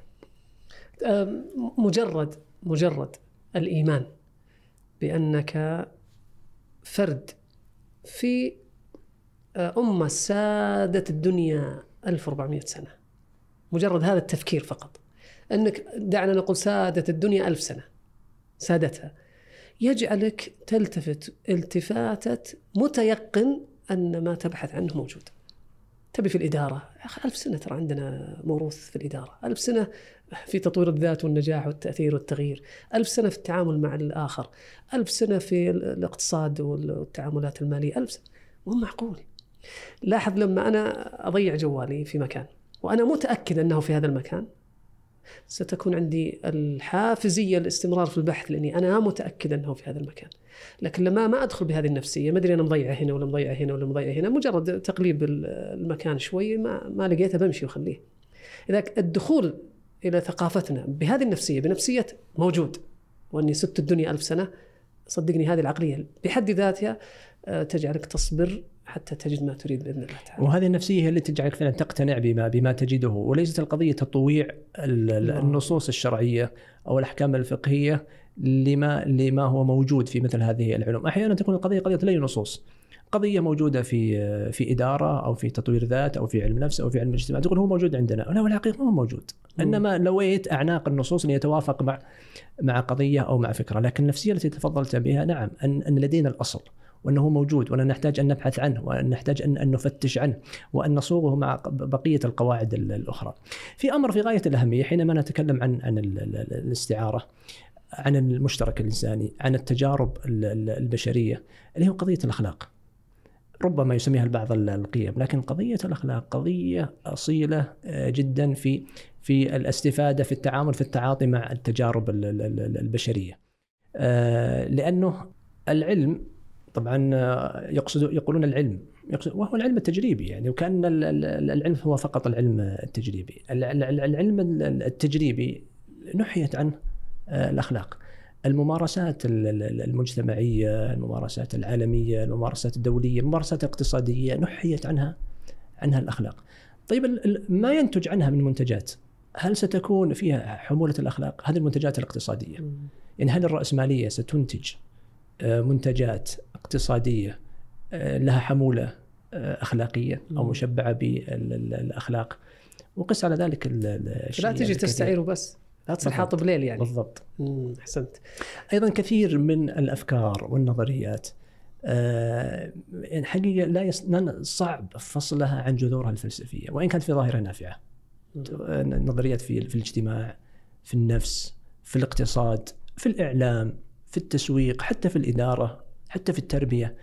Speaker 1: مجرد مجرد الإيمان بأنك فرد في أمة سادت الدنيا ألف وأربعمائة سنة، مجرد هذا التفكير فقط، أنك دعنا نقول سادت الدنيا ألف سنة، سادتها، يجعلك تلتفت التفاتة متيقن أن ما تبحث عنه موجود. تبي في الإدارة، يا أخي ألف سنة ترى عندنا موروث في الإدارة، ألف سنة في تطوير الذات والنجاح والتأثير والتغيير، ألف سنة في التعامل مع الآخر، ألف سنة في الاقتصاد والتعاملات المالية، ألف سنة. مو معقول. لاحظ لما أنا أضيع جوالي في مكان وأنا متأكد أنه في هذا المكان، ستكون عندي الحافزية الاستمرار في البحث لأني أنا متأكد أنه في هذا المكان. لكن لما ما أدخل بهذه النفسية، ما أدري أنا مضيع هنا ولا مضيع هنا ولا مضيع هنا، مجرد تقليب المكان شوي ما ما لقيته بمشي وخليه. إذا الدخول إلى ثقافتنا بهذه النفسية، بنفسية موجود وأني ست الدنيا ألف سنة، صدقني هذه العقلية بحد ذاتها تجعلك تصبر حتى تجد ما تريد بإذن الله تعالى.
Speaker 2: وهذه النفسية هي اللي تجعلك فعلا تقتنع بما بما تجده، وليست القضية تطويع النصوص الشرعية أو الأحكام الفقهية لما لما هو موجود في مثل هذه العلوم. أحيانا تكون القضية قضية لي نصوص، قضية موجودة في في إدارة أو في تطوير ذات أو في علم نفس أو في علم الاجتماع، تقول هو موجود عندنا، لا والحقيقة ما هو موجود. إنما لويت أعناق النصوص ليتوافق مع مع قضية أو مع فكرة. لكن النفسية التي تفضلت بها نعم أن أن لدينا الأصل وأنه موجود، وأن نحتاج أن نبحث عنه، وأن نحتاج أن أن نفتش عنه، وأن نصوغه مع بقية القواعد الأخرى. في أمر في غاية الأهمية حينما نتكلم عن عن الاستعارة، عن المشترك الإنساني، عن التجارب البشرية، اللي هو قضية الأخلاق. ربما يسميها البعض القيم، لكن قضية الأخلاق قضية أصيلة جدا في في الاستفادة في التعامل في التعاطي مع التجارب البشرية. لأنه العلم طبعا يقصد يقولون العلم يقصد وهو العلم التجريبي، يعني وكأن العلم هو فقط العلم التجريبي. العلم التجريبي نحيت عنه الأخلاق، الممارسات المجتمعية، الممارسات العالمية، الممارسات الدولية، الممارسات الاقتصادية نحيت عنها عنها الأخلاق. طيب ما ينتج عنها من منتجات، هل ستكون فيها حمولة الأخلاق؟ هذه المنتجات الاقتصادية، يعني هل الرأسمالية ستنتج منتجات اقتصادية لها حمولة أخلاقية أو مشبعة بالأخلاق؟ وقس على ذلك الشيء.
Speaker 1: لا تجي تستعير بس، لا تصير حاطب ليل يعني.
Speaker 2: بالضبط.
Speaker 1: أحسنت.
Speaker 2: أيضا كثير من الأفكار والنظريات يعني حقيقة لا يص... صعب فصلها عن جذورها الفلسفية، وإن كانت في ظاهرها نافعة. نظريات في في الاجتماع، في النفس، في الاقتصاد، في الإعلام، في التسويق، حتى في الإدارة، حتى في التربية.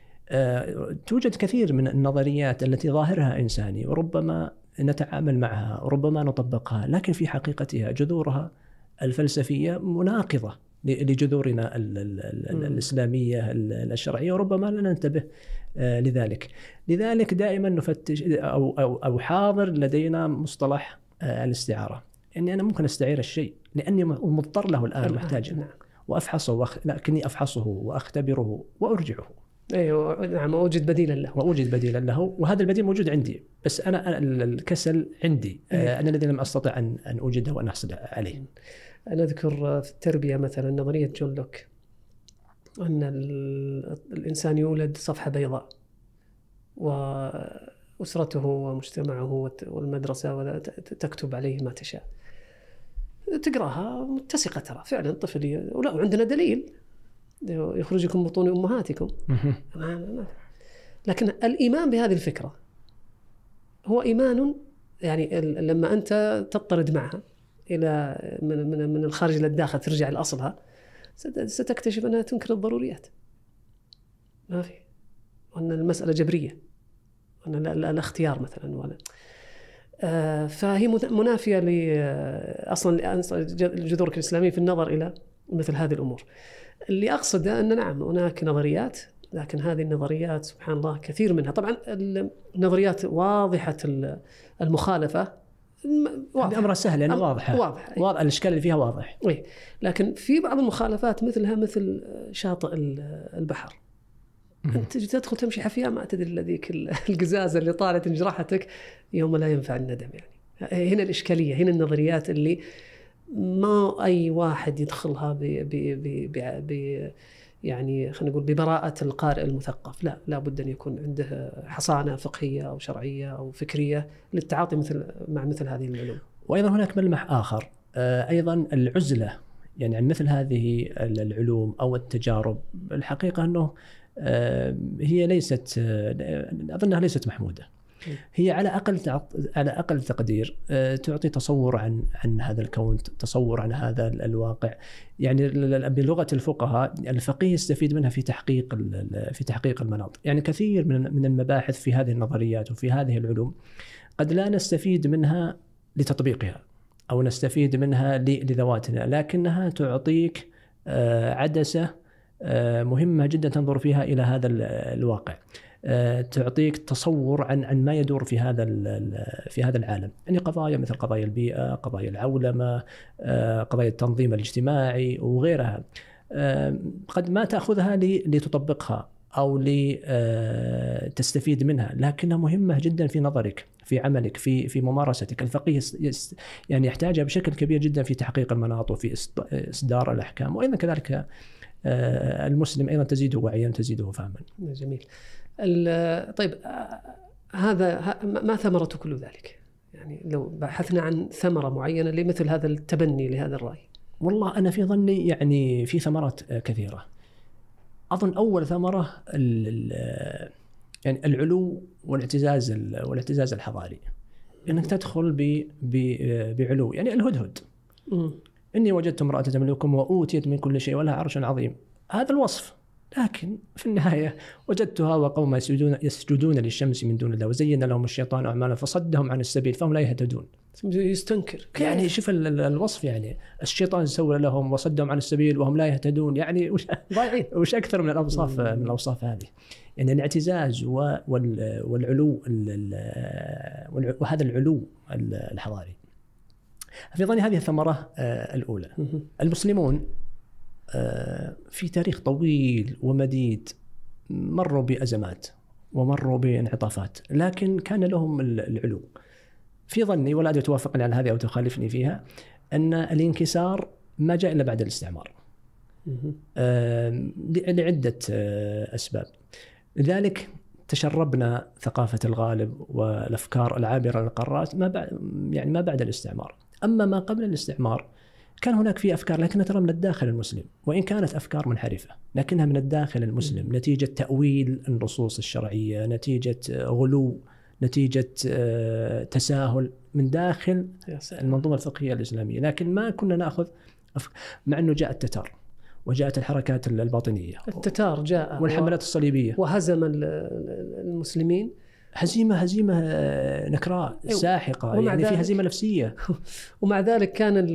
Speaker 2: توجد كثير من النظريات التي ظاهرها إنساني، وربما نتعامل معها وربما نطبقها، لكن في حقيقتها جذورها الفلسفية مناقضة لجذورنا الإسلامية الشرعية، وربما لا ننتبه لذلك. لذلك دائما نفتش أو أو أو حاضر لدينا مصطلح الاستعارة، إني أنا ممكن أستعير الشيء لأني مضطر له الآن، محتاج وأفحصه وأخ... لكني أفحصه وأختبره وأرجعه.
Speaker 1: أيوة نعم، أوجد بديلا له
Speaker 2: وأوجد بديلا له، وهذا البديل موجود عندي، بس أنا الكسل عندي، أيوة. أنا الذي لم أستطع أن أن أوجده وأن أحصل عليه.
Speaker 1: أنا أذكر في التربية مثلا نظرية جون لوك أن الإنسان يولد صفحة بيضاء، وأسرته ومجتمعه والمدرسة تكتب عليه ما تشاء. تقراها متسقة ترى فعلا طفل، ولا وعندنا دليل يخرجكم بطون أمهاتكم. لكن الإيمان بهذه الفكرة هو إيمان، يعني لما أنت تطرد معها إلى من من من الخارج إلى الداخل ترجع لأصلها، ستكتشف أنها تنكر الضروريات. ما في، وأن المسألة جبرية، وأن لا, لا, لا اختيار مثلا ولا آه فهي منافية لأصلا الجذور الإسلامية في النظر إلى مثل هذه الأمور. اللي أقصده أن نعم هناك نظريات، لكن هذه النظريات سبحان الله كثير منها طبعا النظريات واضحة المخالفة،
Speaker 2: هذا أمر سهل يعني واضحة
Speaker 1: واضح
Speaker 2: واضح الإشكال اللي فيها واضح.
Speaker 1: إيه. لكن في بعض المخالفات مثلها مثل شاطئ البحر، أنت تدخل تمشي حفيها ما تدري ذيك القزازة اللي طالت انجرحتك يوم لا ينفع الندم. يعني هنا الإشكالية، هنا النظريات اللي ما أي واحد يدخلها ب ب ب ب ب يعني خلينا نقول ببراءة القارئ المثقف، لا لا بد أن يكون عنده حصانة فقهية أو شرعية أو فكرية للتعاطي مثل مع مثل هذه العلوم.
Speaker 2: وأيضا هناك ملمح آخر أيضا العزلة، يعني عن مثل هذه العلوم أو التجارب. الحقيقة أنه هي ليست، أظنها ليست محمودة. هي على أقل على أقل تقدير تعطي تصور عن عن هذا الكون، تصور عن هذا الواقع. يعني بلغة الفقهاء الفقيه يستفيد منها في تحقيق في تحقيق المناط. يعني كثير من من المباحث في هذه النظريات وفي هذه العلوم قد لا نستفيد منها لتطبيقها أو نستفيد منها لذواتنا، لكنها تعطيك عدسة مهمة جدا تنظر فيها إلى هذا الواقع، تعطيك تصور عن عن ما يدور في هذا في هذا العالم. يعني قضايا مثل قضايا البيئة، قضايا العولمة، قضايا التنظيم الاجتماعي وغيرها، قد ما تأخذها لتطبقها أو لتستفيد منها، لكنها مهمة جدا في نظرك، في عملك، في في ممارستك. الفقيه يعني يحتاجها بشكل كبير جدا في تحقيق المناط وفي إصدار الأحكام، وأيضا كذلك المسلم أيضا تزيده وعيا تزيده فهما.
Speaker 1: جميل. طيب هذا ما ثمرة كل ذلك؟ يعني لو بحثنا عن ثمرة معينة لمثل هذا التبني لهذا الرأي.
Speaker 2: والله أنا في ظني يعني في ثمرات كثيرة. أظن أول ثمرة يعني العلو والاعتزاز والاعتزاز الحضاري، إنك تدخل بعلو. يعني الهدهد، م. إني وجدت امرأة تملكهم وأوتيت من كل شيء ولها عرش عظيم، هذا الوصف. لكن في النهاية وجدتها وقوم يسجدون, يسجدون للشمس من دون الله وزين لهم الشيطان أعمالهم فصدهم عن السبيل فهم لا يهتدون.
Speaker 1: يستنكر
Speaker 2: يعني شوف الوصف، يعني الشيطان سوى لهم وصدهم عن السبيل وهم لا يهتدون. يعني وش, وش أكثر من الأوصاف من الأوصاف هذه؟ يعني الاعتزاز والعلو وهذا العلو الحضاري. في ظني هذه الثمرة الأولى. المسلمون في تاريخ طويل ومديد مروا بأزمات ومروا بانعطافات، لكن كان لهم العلو. في ظني، ولا أدري توافقني على هذه أو تخالفني فيها، أن الانكسار ما جاء إلا بعد الاستعمار لعدة أسباب. لذلك تشربنا ثقافة الغالب والأفكار العابرة للقارات ما بعد، يعني ما بعد الاستعمار. أما ما قبل الاستعمار كان هناك في أفكار، لكنها ترى من الداخل المسلم، وإن كانت أفكار منحرفة لكنها من الداخل المسلم، نتيجة تأويل النصوص الشرعية، نتيجة غلو، نتيجة تساهل من داخل المنظومة الفقهية الإسلامية. لكن ما كنا نأخذ أفكار، مع أنه جاء التتار وجاءت الحركات الباطنية،
Speaker 1: التتار جاء
Speaker 2: والحملات الصليبية
Speaker 1: وهزم المسلمين
Speaker 2: هزيمة هزيمة نكراء ساحقة، يعني في هزيمة نفسية.
Speaker 1: ومع ذلك كان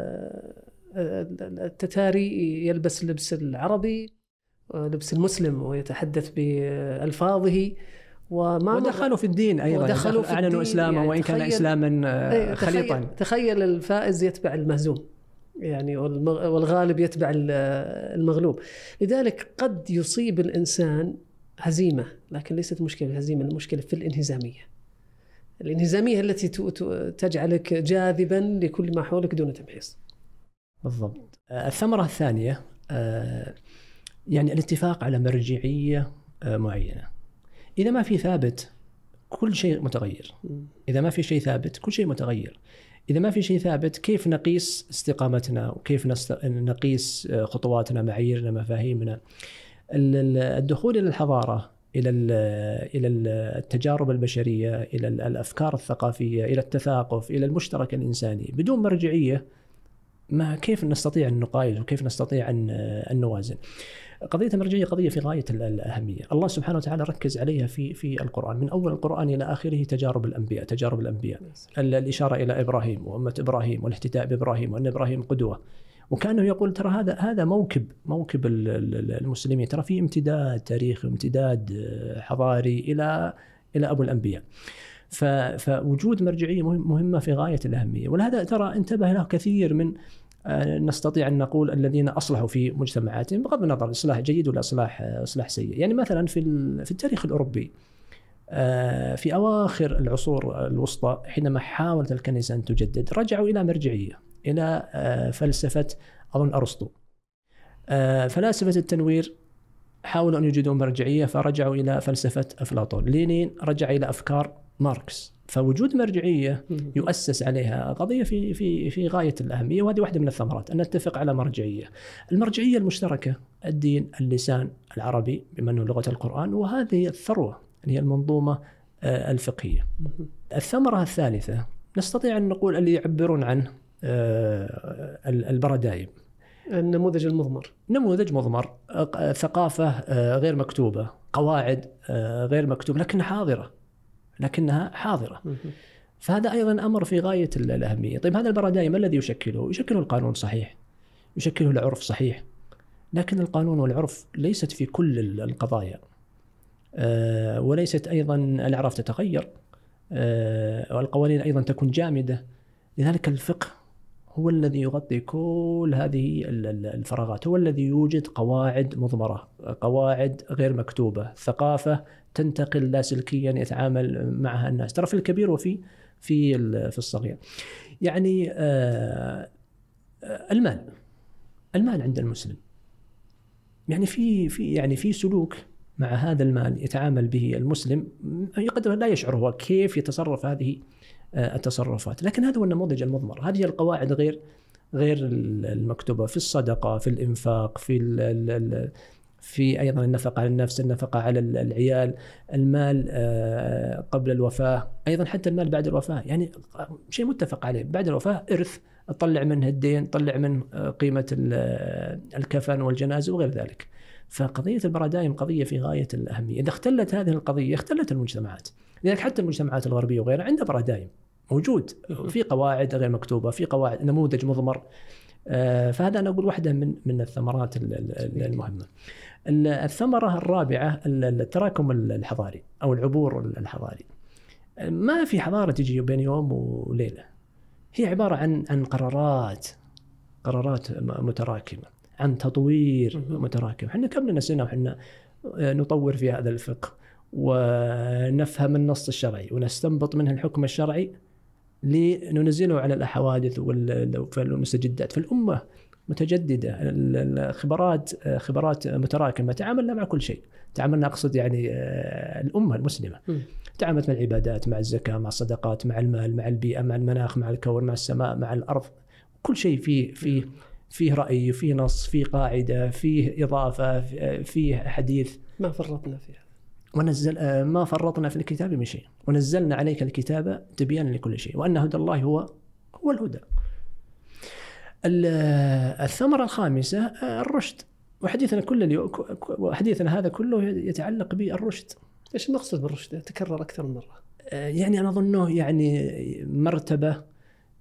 Speaker 1: التتاري يلبس اللبس العربي، لبس المسلم، ويتحدث بألفاظه، وما
Speaker 2: ودخلوا في الدين أيضا، ودخلوا أعلنوا إسلاما، يعني وإن كان إسلاما خليطا.
Speaker 1: تخيل, تخيل الفائز يتبع المهزوم، يعني والغالب يتبع المغلوب. لذلك قد يصيب الإنسان هزيمة، لكن ليست مشكلة الهزيمة، المشكلة في الانهزامية الانهزامية التي تجعلك جاذبا لكل ما حولك دون تمحيص.
Speaker 2: بالضبط. الثمرة الثانية يعني الاتفاق على مرجعية معينة. إذا ما في ثابت كل شيء متغير، إذا ما في شيء ثابت كل شيء متغير. إذا ما في شيء ثابت كيف نقيس استقامتنا، وكيف نقيس خطواتنا، معاييرنا، مفاهيمنا. الدخول إلى الحضارة، إلى إلى التجارب البشرية، إلى الأفكار الثقافية، إلى التثاقف، إلى المشترك الإنساني بدون مرجعية، ما كيف نستطيع أن نقايس وكيف نستطيع أن نوازن؟ قضية المرجعية قضية في غاية الأهمية. الله سبحانه وتعالى ركز عليها في في القرآن، من أول القرآن إلى آخره تجارب الأنبياء تجارب الأنبياء الإشارة إلى إبراهيم وأمة إبراهيم والاحتداء بإبراهيم وأن إبراهيم قدوة. وكانه يقول ترى هذا هذا موكب موكب المسلمين، ترى في امتداد تاريخي وامتداد حضاري الى الى ابو الانبياء. فوجود مرجعيه مهمه في غايه الاهميه، ولهذا ترى انتبه له كثير من نستطيع ان نقول الذين اصلحوا في مجتمعاتهم، بغض النظر اصلاح جيد ولا اصلاح اصلاح سيء. يعني مثلا في في التاريخ الاوروبي في اواخر العصور الوسطى حينما حاولت الكنيسه ان تجدد، رجعوا الى مرجعيه، إلى فلسفة أظن أرسطو. فلاسفة التنوير حاولوا أن يوجدوا مرجعية فرجعوا إلى فلسفة أفلاطون. لينين رجع إلى أفكار ماركس. فوجود مرجعية يؤسس عليها قضية في في في غاية الأهمية، وهذه واحدة من الثمرات أن نتفق على مرجعية. المرجعية المشتركة، الدين، اللسان العربي بما أنه لغة القرآن، وهذه الثروة اللي هي المنظومة الفقهية. الثمرة الثالثة نستطيع أن نقول اللي يعبرون عنه البرادايم،
Speaker 1: النموذج المضمر،
Speaker 2: نموذج مضمر، ثقافة غير مكتوبة، قواعد غير مكتوبة لكنها حاضرة لكنها حاضرة فهذا أيضا أمر في غاية الأهمية. طيب هذا البرادايم ما الذي يشكله؟ يشكله القانون صحيح، يشكله العرف صحيح، لكن القانون والعرف ليست في كل القضايا، وليست أيضا الأعراف تتغير، والقوانين أيضا تكون جامدة. لذلك الفقه هو الذي يغطي كل هذه الفراغات، هو الذي يوجد قواعد مضمرة، قواعد غير مكتوبة، ثقافة تنتقل لاسلكيا يتعامل معها الناس، ترى في الكبير وفي في في الصغير. يعني المال المال عند المسلم يعني في في يعني في سلوك مع هذا المال يتعامل به المسلم قد لا يشعر هو كيف يتصرف هذه التصرفات. لكن هذا هو النموذج المضمر. هذه القواعد غير غير المكتوبة في الصدقة، في الإنفاق، في في أيضا النفقة على النفس، النفقة على العيال، المال قبل الوفاة، أيضا حتى المال بعد الوفاة، يعني شيء متفق عليه. بعد الوفاة إرث، تطلع منه الدين، تطلع منه قيمة الكفن والجنازة وغير ذلك. فقضية البرادايم قضية في غاية الأهمية. إذا اختلت هذه القضية اختلت المجتمعات. لذلك حتى المجتمعات الغربية وغيرها عندها برادايم موجود، في قواعد غير مكتوبة، في قواعد نموذج مضمر. فهذا أنا أقول واحدة من من الثمرات المهمة. الثمرة الرابعة التراكم الحضاري أو العبور الحضاري. ما في حضارة تجي بين يوم وليلة، هي عبارة عن عن قرارات قرارات متراكمة، عن تطوير متراكم. احنا كم لنا سنة وحنا نطور في هذا الفقه ونفهم النص الشرعي ونستنبط منه الحكم الشرعي لننزله على الحوادث والمستجدات. فالأمة متجددة، الخبرات خبرات متراكمة، تعاملنا مع كل شيء. تعاملنا أقصد يعني الأمة المسلمة تعاملت مع العبادات، مع الزكاة، مع الصدقات، مع المال، مع البيئة، مع المناخ، مع الكون، مع السماء، مع الأرض. كل شيء فيه فيه فيه رأي، فيه نص، فيه قاعدة، فيه إضافة، فيه حديث.
Speaker 1: ما فرطنا فيها
Speaker 2: ونزل ما فرطنا في الكتاب من شيء، ونزلنا عليك الكتاب تبيانا لكل شيء، وأن هدى الله هو هو الهدى. الثمرة الخامسة الرشد. وحديثنا كل اليوم وحديثنا هذا كله يتعلق بالرشد.
Speaker 1: ايش المقصود بالرشد؟ تكرر أكثر من مرة.
Speaker 2: يعني أنا أظنه يعني مرتبة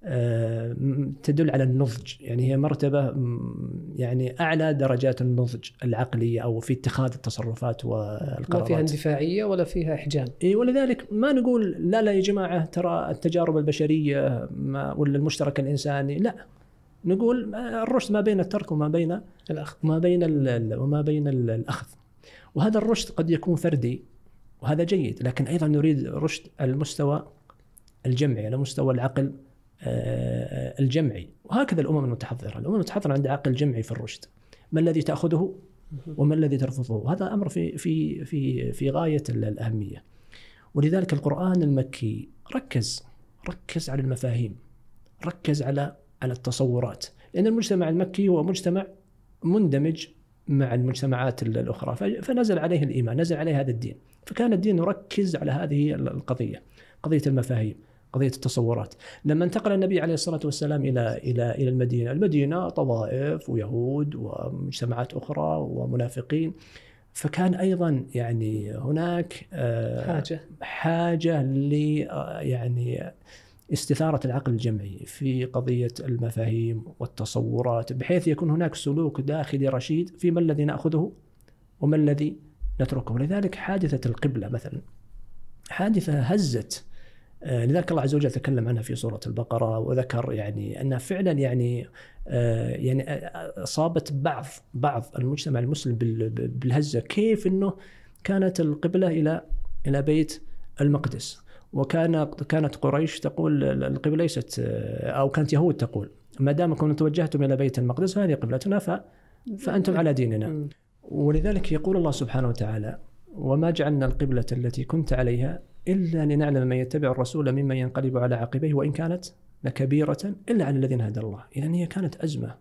Speaker 2: تدل على النضج، يعني هي مرتبة يعني أعلى درجات النضج العقلي أو في اتخاذ التصرفات والقرارات.
Speaker 1: ما فيها اندفاعية ولا فيها إحجام.
Speaker 2: إيه، ولذلك ما نقول لا لا يا جماعة ترى التجارب البشرية ما ولا المشترك الإنساني، لا، نقول الرشد ما بين الترك وما بين الأخذ وما بين وما بين الأخذ. وهذا الرشد قد يكون فردي وهذا جيد، لكن أيضا نريد رشد المستوى الجمعي على مستوى العقل الجمعي. وهكذا الأمم المتحضرة، الأمم المتحضرة عندها عقل جمعي في الرشد، ما الذي تأخذه وما الذي ترفضه. وهذا أمر في في في في غاية الأهمية. ولذلك القرآن المكي ركز ركز على المفاهيم، ركز على على التصورات، لأن المجتمع المكي هو مجتمع مندمج مع المجتمعات الأخرى، فنزل عليه الإيمان، نزل عليه هذا الدين، فكان الدين يركز على هذه القضية، قضية المفاهيم، قضية التصورات. لما انتقل النبي عليه الصلاة والسلام إلى إلى إلى المدينة، المدينة طوائف ويهود ومجتمعات أخرى ومنافقين، فكان أيضا يعني هناك
Speaker 1: حاجة
Speaker 2: حاجة ل يعني استثارة العقل الجمعي في قضية المفاهيم والتصورات، بحيث يكون هناك سلوك داخلي رشيد في ما الذي نأخذه وما الذي نتركه. لذلك حادثة القبلة مثلا حادثة هزت، لذلك الله عز وجل تكلم عنها في سورة البقرة وذكر يعني أنها فعلا يعني يعني أصابت بعض بعض المجتمع المسلم بالهزة. كيف أنه كانت القبلة إلى إلى بيت المقدس، وكان كانت قريش تقول القبلة ليست، أو كانت يهود تقول ما دامكم توجهتم إلى بيت المقدس فهذه قبلتنا ف فأنتم على ديننا. ولذلك يقول الله سبحانه وتعالى وما جعلنا القبلة التي كنت عليها إلا لنعلم من يتبع الرسول ممن ينقلب على عقبيه وإن كانت لكبيرة إلا على الذين هدى الله. إذن هي كانت أزمة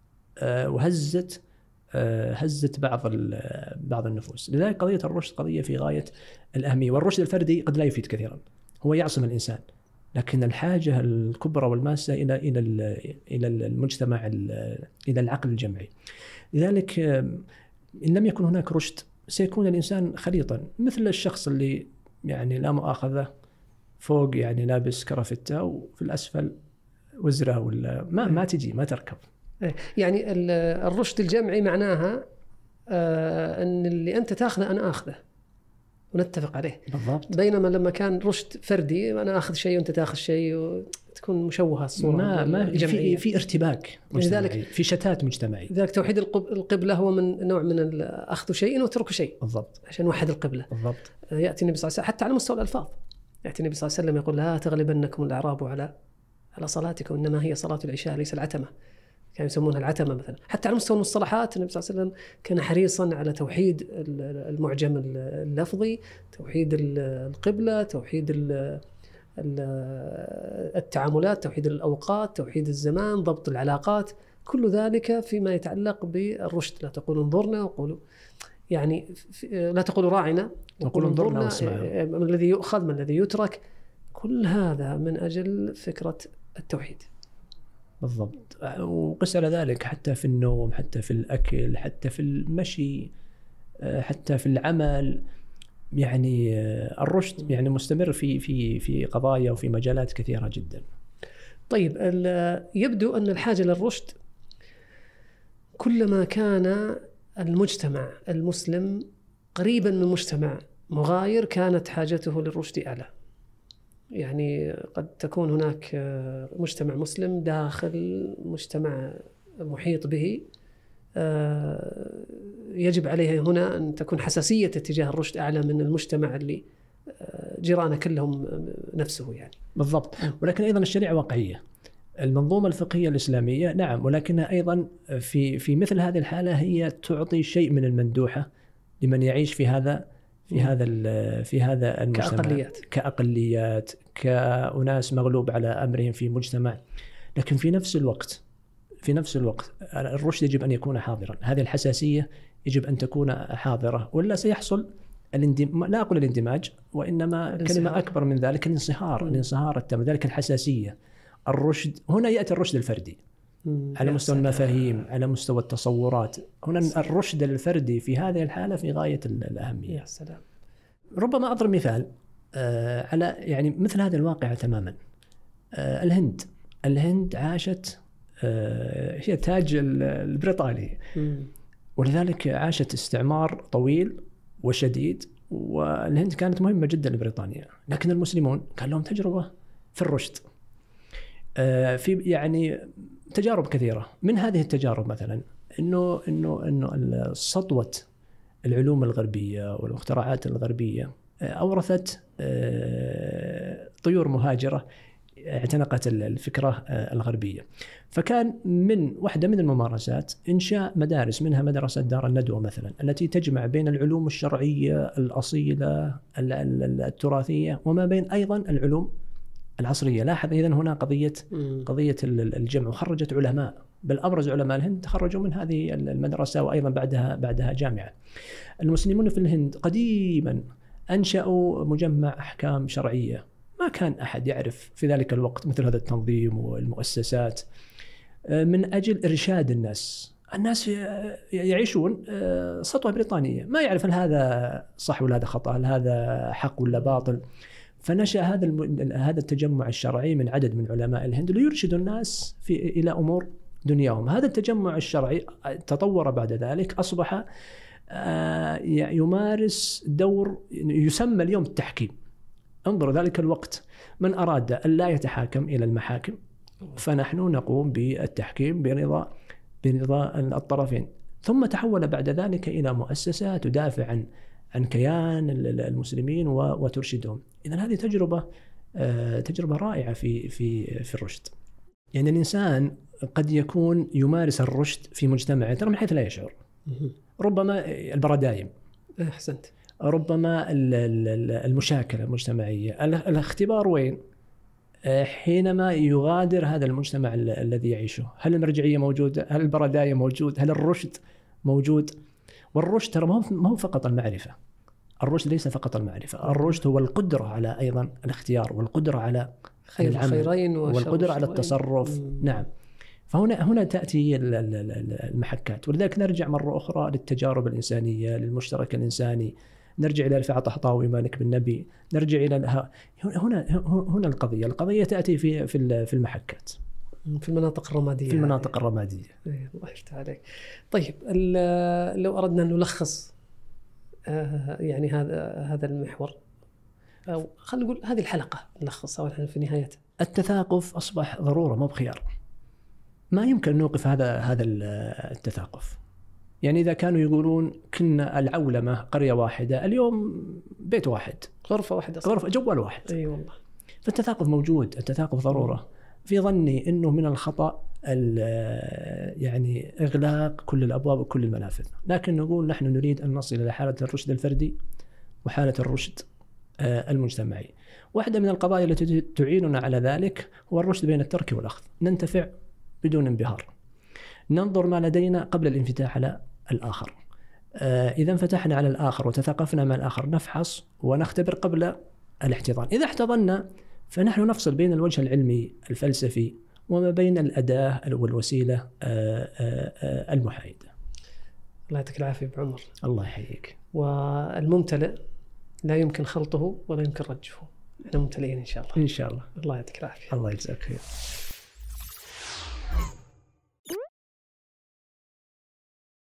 Speaker 2: وهزت هزت بعض بعض النفوس. لذلك قضية الرشد قضية في غاية الأهمية. والرشد الفردي قد لا يفيد كثيرا، هو يعصم الإنسان، لكن الحاجة الكبرى والماسة إلى إلى إلى المجتمع، إلى العقل الجمعي. لذلك إن لم يكن هناك رشد سيكون الإنسان خليطا، مثل الشخص اللي يعني لا مؤاخذة فوق يعني لابس كرافتة وفي الأسفل وزرة ولا ما ما تجي ما تركب.
Speaker 1: يعني الرشد الجمعي معناها آه أن اللي أنت تأخذه أنا أخذه ونتفق عليه.
Speaker 2: بالضبط.
Speaker 1: بينما لما كان رشد فردي أنا أخذ شيء وأنت تأخذ شيء وتكون مشوهة الصورة.
Speaker 2: ما ما في في ارتباك مجتمعي، في شتات مجتمعي.
Speaker 1: لذلك توحيد القبلة هو من نوع من أخذ شيء وترك شيء.
Speaker 2: بالضبط.
Speaker 1: عشان نوحد القبلة.
Speaker 2: بالضبط.
Speaker 1: يأتي النبي صلى الله عليه وسلم حتى على مستوى الألفاظ، يأتي النبي صلى الله عليه وسلم يقول لا تغلبنكم الأعراب على على صلاتكم إنما هي صلاة العشاء ليس العتمة. كانوا يسمونها العتمة مثلا. حتى على مستوى المصطلحات النبي صلى الله عليه وسلم كان حريصا على توحيد المعجم اللفظي، توحيد القبلة، توحيد التعاملات، توحيد الأوقات، توحيد الزمان، ضبط العلاقات، كل ذلك فيما يتعلق بالرشد. لا تقولوا انظرنا وقولوا يعني لا تقولوا راعنا وقولوا انظرنا، من الذي يؤخذ من الذي يترك، كل هذا من أجل فكرة التوحيد.
Speaker 2: بالضبط. وقس على ذلك حتى في النوم، حتى في الأكل، حتى في المشي، حتى في العمل، يعني الرشد يعني مستمر في في في قضايا وفي مجالات كثيرة جدا.
Speaker 1: طيب يبدو أن الحاجة للرشد كلما كان المجتمع المسلم قريبا من مجتمع مغاير كانت حاجته للرشد أعلى. يعني قد تكون هناك مجتمع مسلم داخل مجتمع محيط به، يجب عليه هنا أن تكون حساسية اتجاه الرشد أعلى من المجتمع اللي جيرانه كلهم نفسه يعني.
Speaker 2: بالضبط. ولكن أيضا الشريعة واقعية، المنظومة الفقهية الإسلامية نعم، ولكنها أيضا في في مثل هذه الحالة هي تعطي شيء من المندوحة لمن يعيش في هذا في هذا في هذا المجتمع
Speaker 1: كأقليات
Speaker 2: كأقليات كأناس مغلوب على أمرهم في مجتمع. لكن في نفس الوقت في نفس الوقت الرشد يجب أن يكون حاضرا، هذه الحساسية يجب أن تكون حاضرة، ولا سيحصل الاندم... لا أقول الاندماج، وإنما الانصهار. كلمة أكبر من ذلك الانصهار، الانصهار التام، ذلك الحساسية. الرشد هنا يأتي الرشد الفردي على مستوى المفاهيم، على مستوى التصورات. هنا الرشد الفردي في هذه الحالة في غاية الأهمية.
Speaker 1: يا سلام.
Speaker 2: ربما أضرب مثال على يعني مثل هذه الواقعة تماما. الهند الهند عاشت، هي تاج البريطاني، ولذلك عاشت استعمار طويل وشديد، والهند كانت مهمة جدا لبريطانيا. لكن المسلمون كان لهم تجربة في الرشد، في يعني تجارب كثيرة. من هذه التجارب مثلا إنه إنه إنه سطوة العلوم الغربية والمخترعات الغربية أورثت طيور مهاجرة اعتنقت الفكرة الغربية. فكان من واحدة من الممارسات إنشاء مدارس، منها مدرسة دار الندوة مثلا، التي تجمع بين العلوم الشرعية الأصيلة التراثية وما بين أيضا العلوم العصرية. لاحظ إذن هنا قضية قضية الجمع، وخرجت علماء، بل أبرز علماء الهند تخرجوا من هذه المدرسة، وأيضا بعدها بعدها جامعة. المسلمون في الهند قديما أنشأوا مجمع أحكام شرعية، ما كان أحد يعرف في ذلك الوقت مثل هذا التنظيم والمؤسسات، من أجل إرشاد الناس. الناس يعيشون سطوة بريطانية، ما يعرف هل هذا صح ولا هذا خطأ، هل هذا حق ولا باطل. فنشأ هذا هذا التجمع الشرعي من عدد من علماء الهند ليرشدوا الناس في إلى أمور دنياهم. هذا التجمع الشرعي تطور بعد ذلك، أصبح يمارس دور يسمى اليوم التحكيم. انظر ذلك الوقت من أراد أن لا يتحاكم إلى المحاكم، فنحن نقوم بالتحكيم برضا برضا الطرفين. ثم تحول بعد ذلك إلى مؤسسة تدافع عن عن كيان المسلمين وترشدهم. إذن هذه تجربة تجربة رائعة في في في الرشد. يعني الإنسان قد يكون يمارس الرشد في مجتمعه ترى من حيث لا يشعر. ربما البرادايم،
Speaker 1: أحسنت،
Speaker 2: ربما المشاكلة المجتمعية. الاختبار وين؟ حينما يغادر هذا المجتمع الذي يعيشه. هل المرجعية موجودة؟ هل البراداية موجود؟ هل الرشد موجود؟ والرشد ترى ما هو فقط المعرفة. الرشد ليس فقط المعرفة، الرشد هو القدرة على أيضا الاختيار، والقدرة على
Speaker 1: خير الخيرين،
Speaker 2: والقدرة على التصرف. مم. نعم. فهنا هنا تأتي المحكات. ولذلك نرجع مرة أخرى للتجارب الإنسانية، للمشترك الإنساني، نرجع إلى رفاعة طهطاوي وإيمانك بالنبي، نرجع إلى هنا هنا القضية القضية تأتي في في المحكات،
Speaker 1: في المناطق الرمادية.
Speaker 2: في المناطق الرمادية.
Speaker 1: إيه الله يفتح عليك. طيب لو أردنا أن نلخص يعني هذا هذا المحور، أو خلينا نقول هذه الحلقة نلخصها ونحن في نهايتها.
Speaker 2: التثاقف أصبح ضرورة مو بخيار. ما يمكن أن نوقف هذا هذا التثاقف. يعني إذا كانوا يقولون كنا العولمة قرية واحدة، اليوم بيت واحد،
Speaker 1: غرفة واحدة،
Speaker 2: غرفة جوال واحد.
Speaker 1: أي والله.
Speaker 2: فالتثاقف موجود، التثاقف ضرورة. في ظني أنه من الخطأ يعني إغلاق كل الأبواب وكل المنافذ، لكن نقول نحن نريد أن نصل إلى حالة الرشد الفردي وحالة الرشد المجتمعي. واحدة من القضايا التي تعيننا على ذلك هو الرشد بين الترك والأخذ، ننتفع بدون انبهار، ننظر ما لدينا قبل الانفتاح على الآخر. إذا انفتحنا على الآخر وتثقفنا مع الآخر نفحص ونختبر قبل الاحتضان. إذا احتضنا فنحن نفصل بين الوجه العلمي الفلسفي وما بين الأداة والوسيلة المحايدة.
Speaker 1: الله يعطيك العافية بعمر.
Speaker 2: الله يحييك.
Speaker 1: والممتلئ لا يمكن خلطه ولا يمكن رجفه، احنا ممتلئين إن شاء الله.
Speaker 2: إن شاء الله.
Speaker 1: الله يعطيك العافية.
Speaker 2: الله يجزاك خير.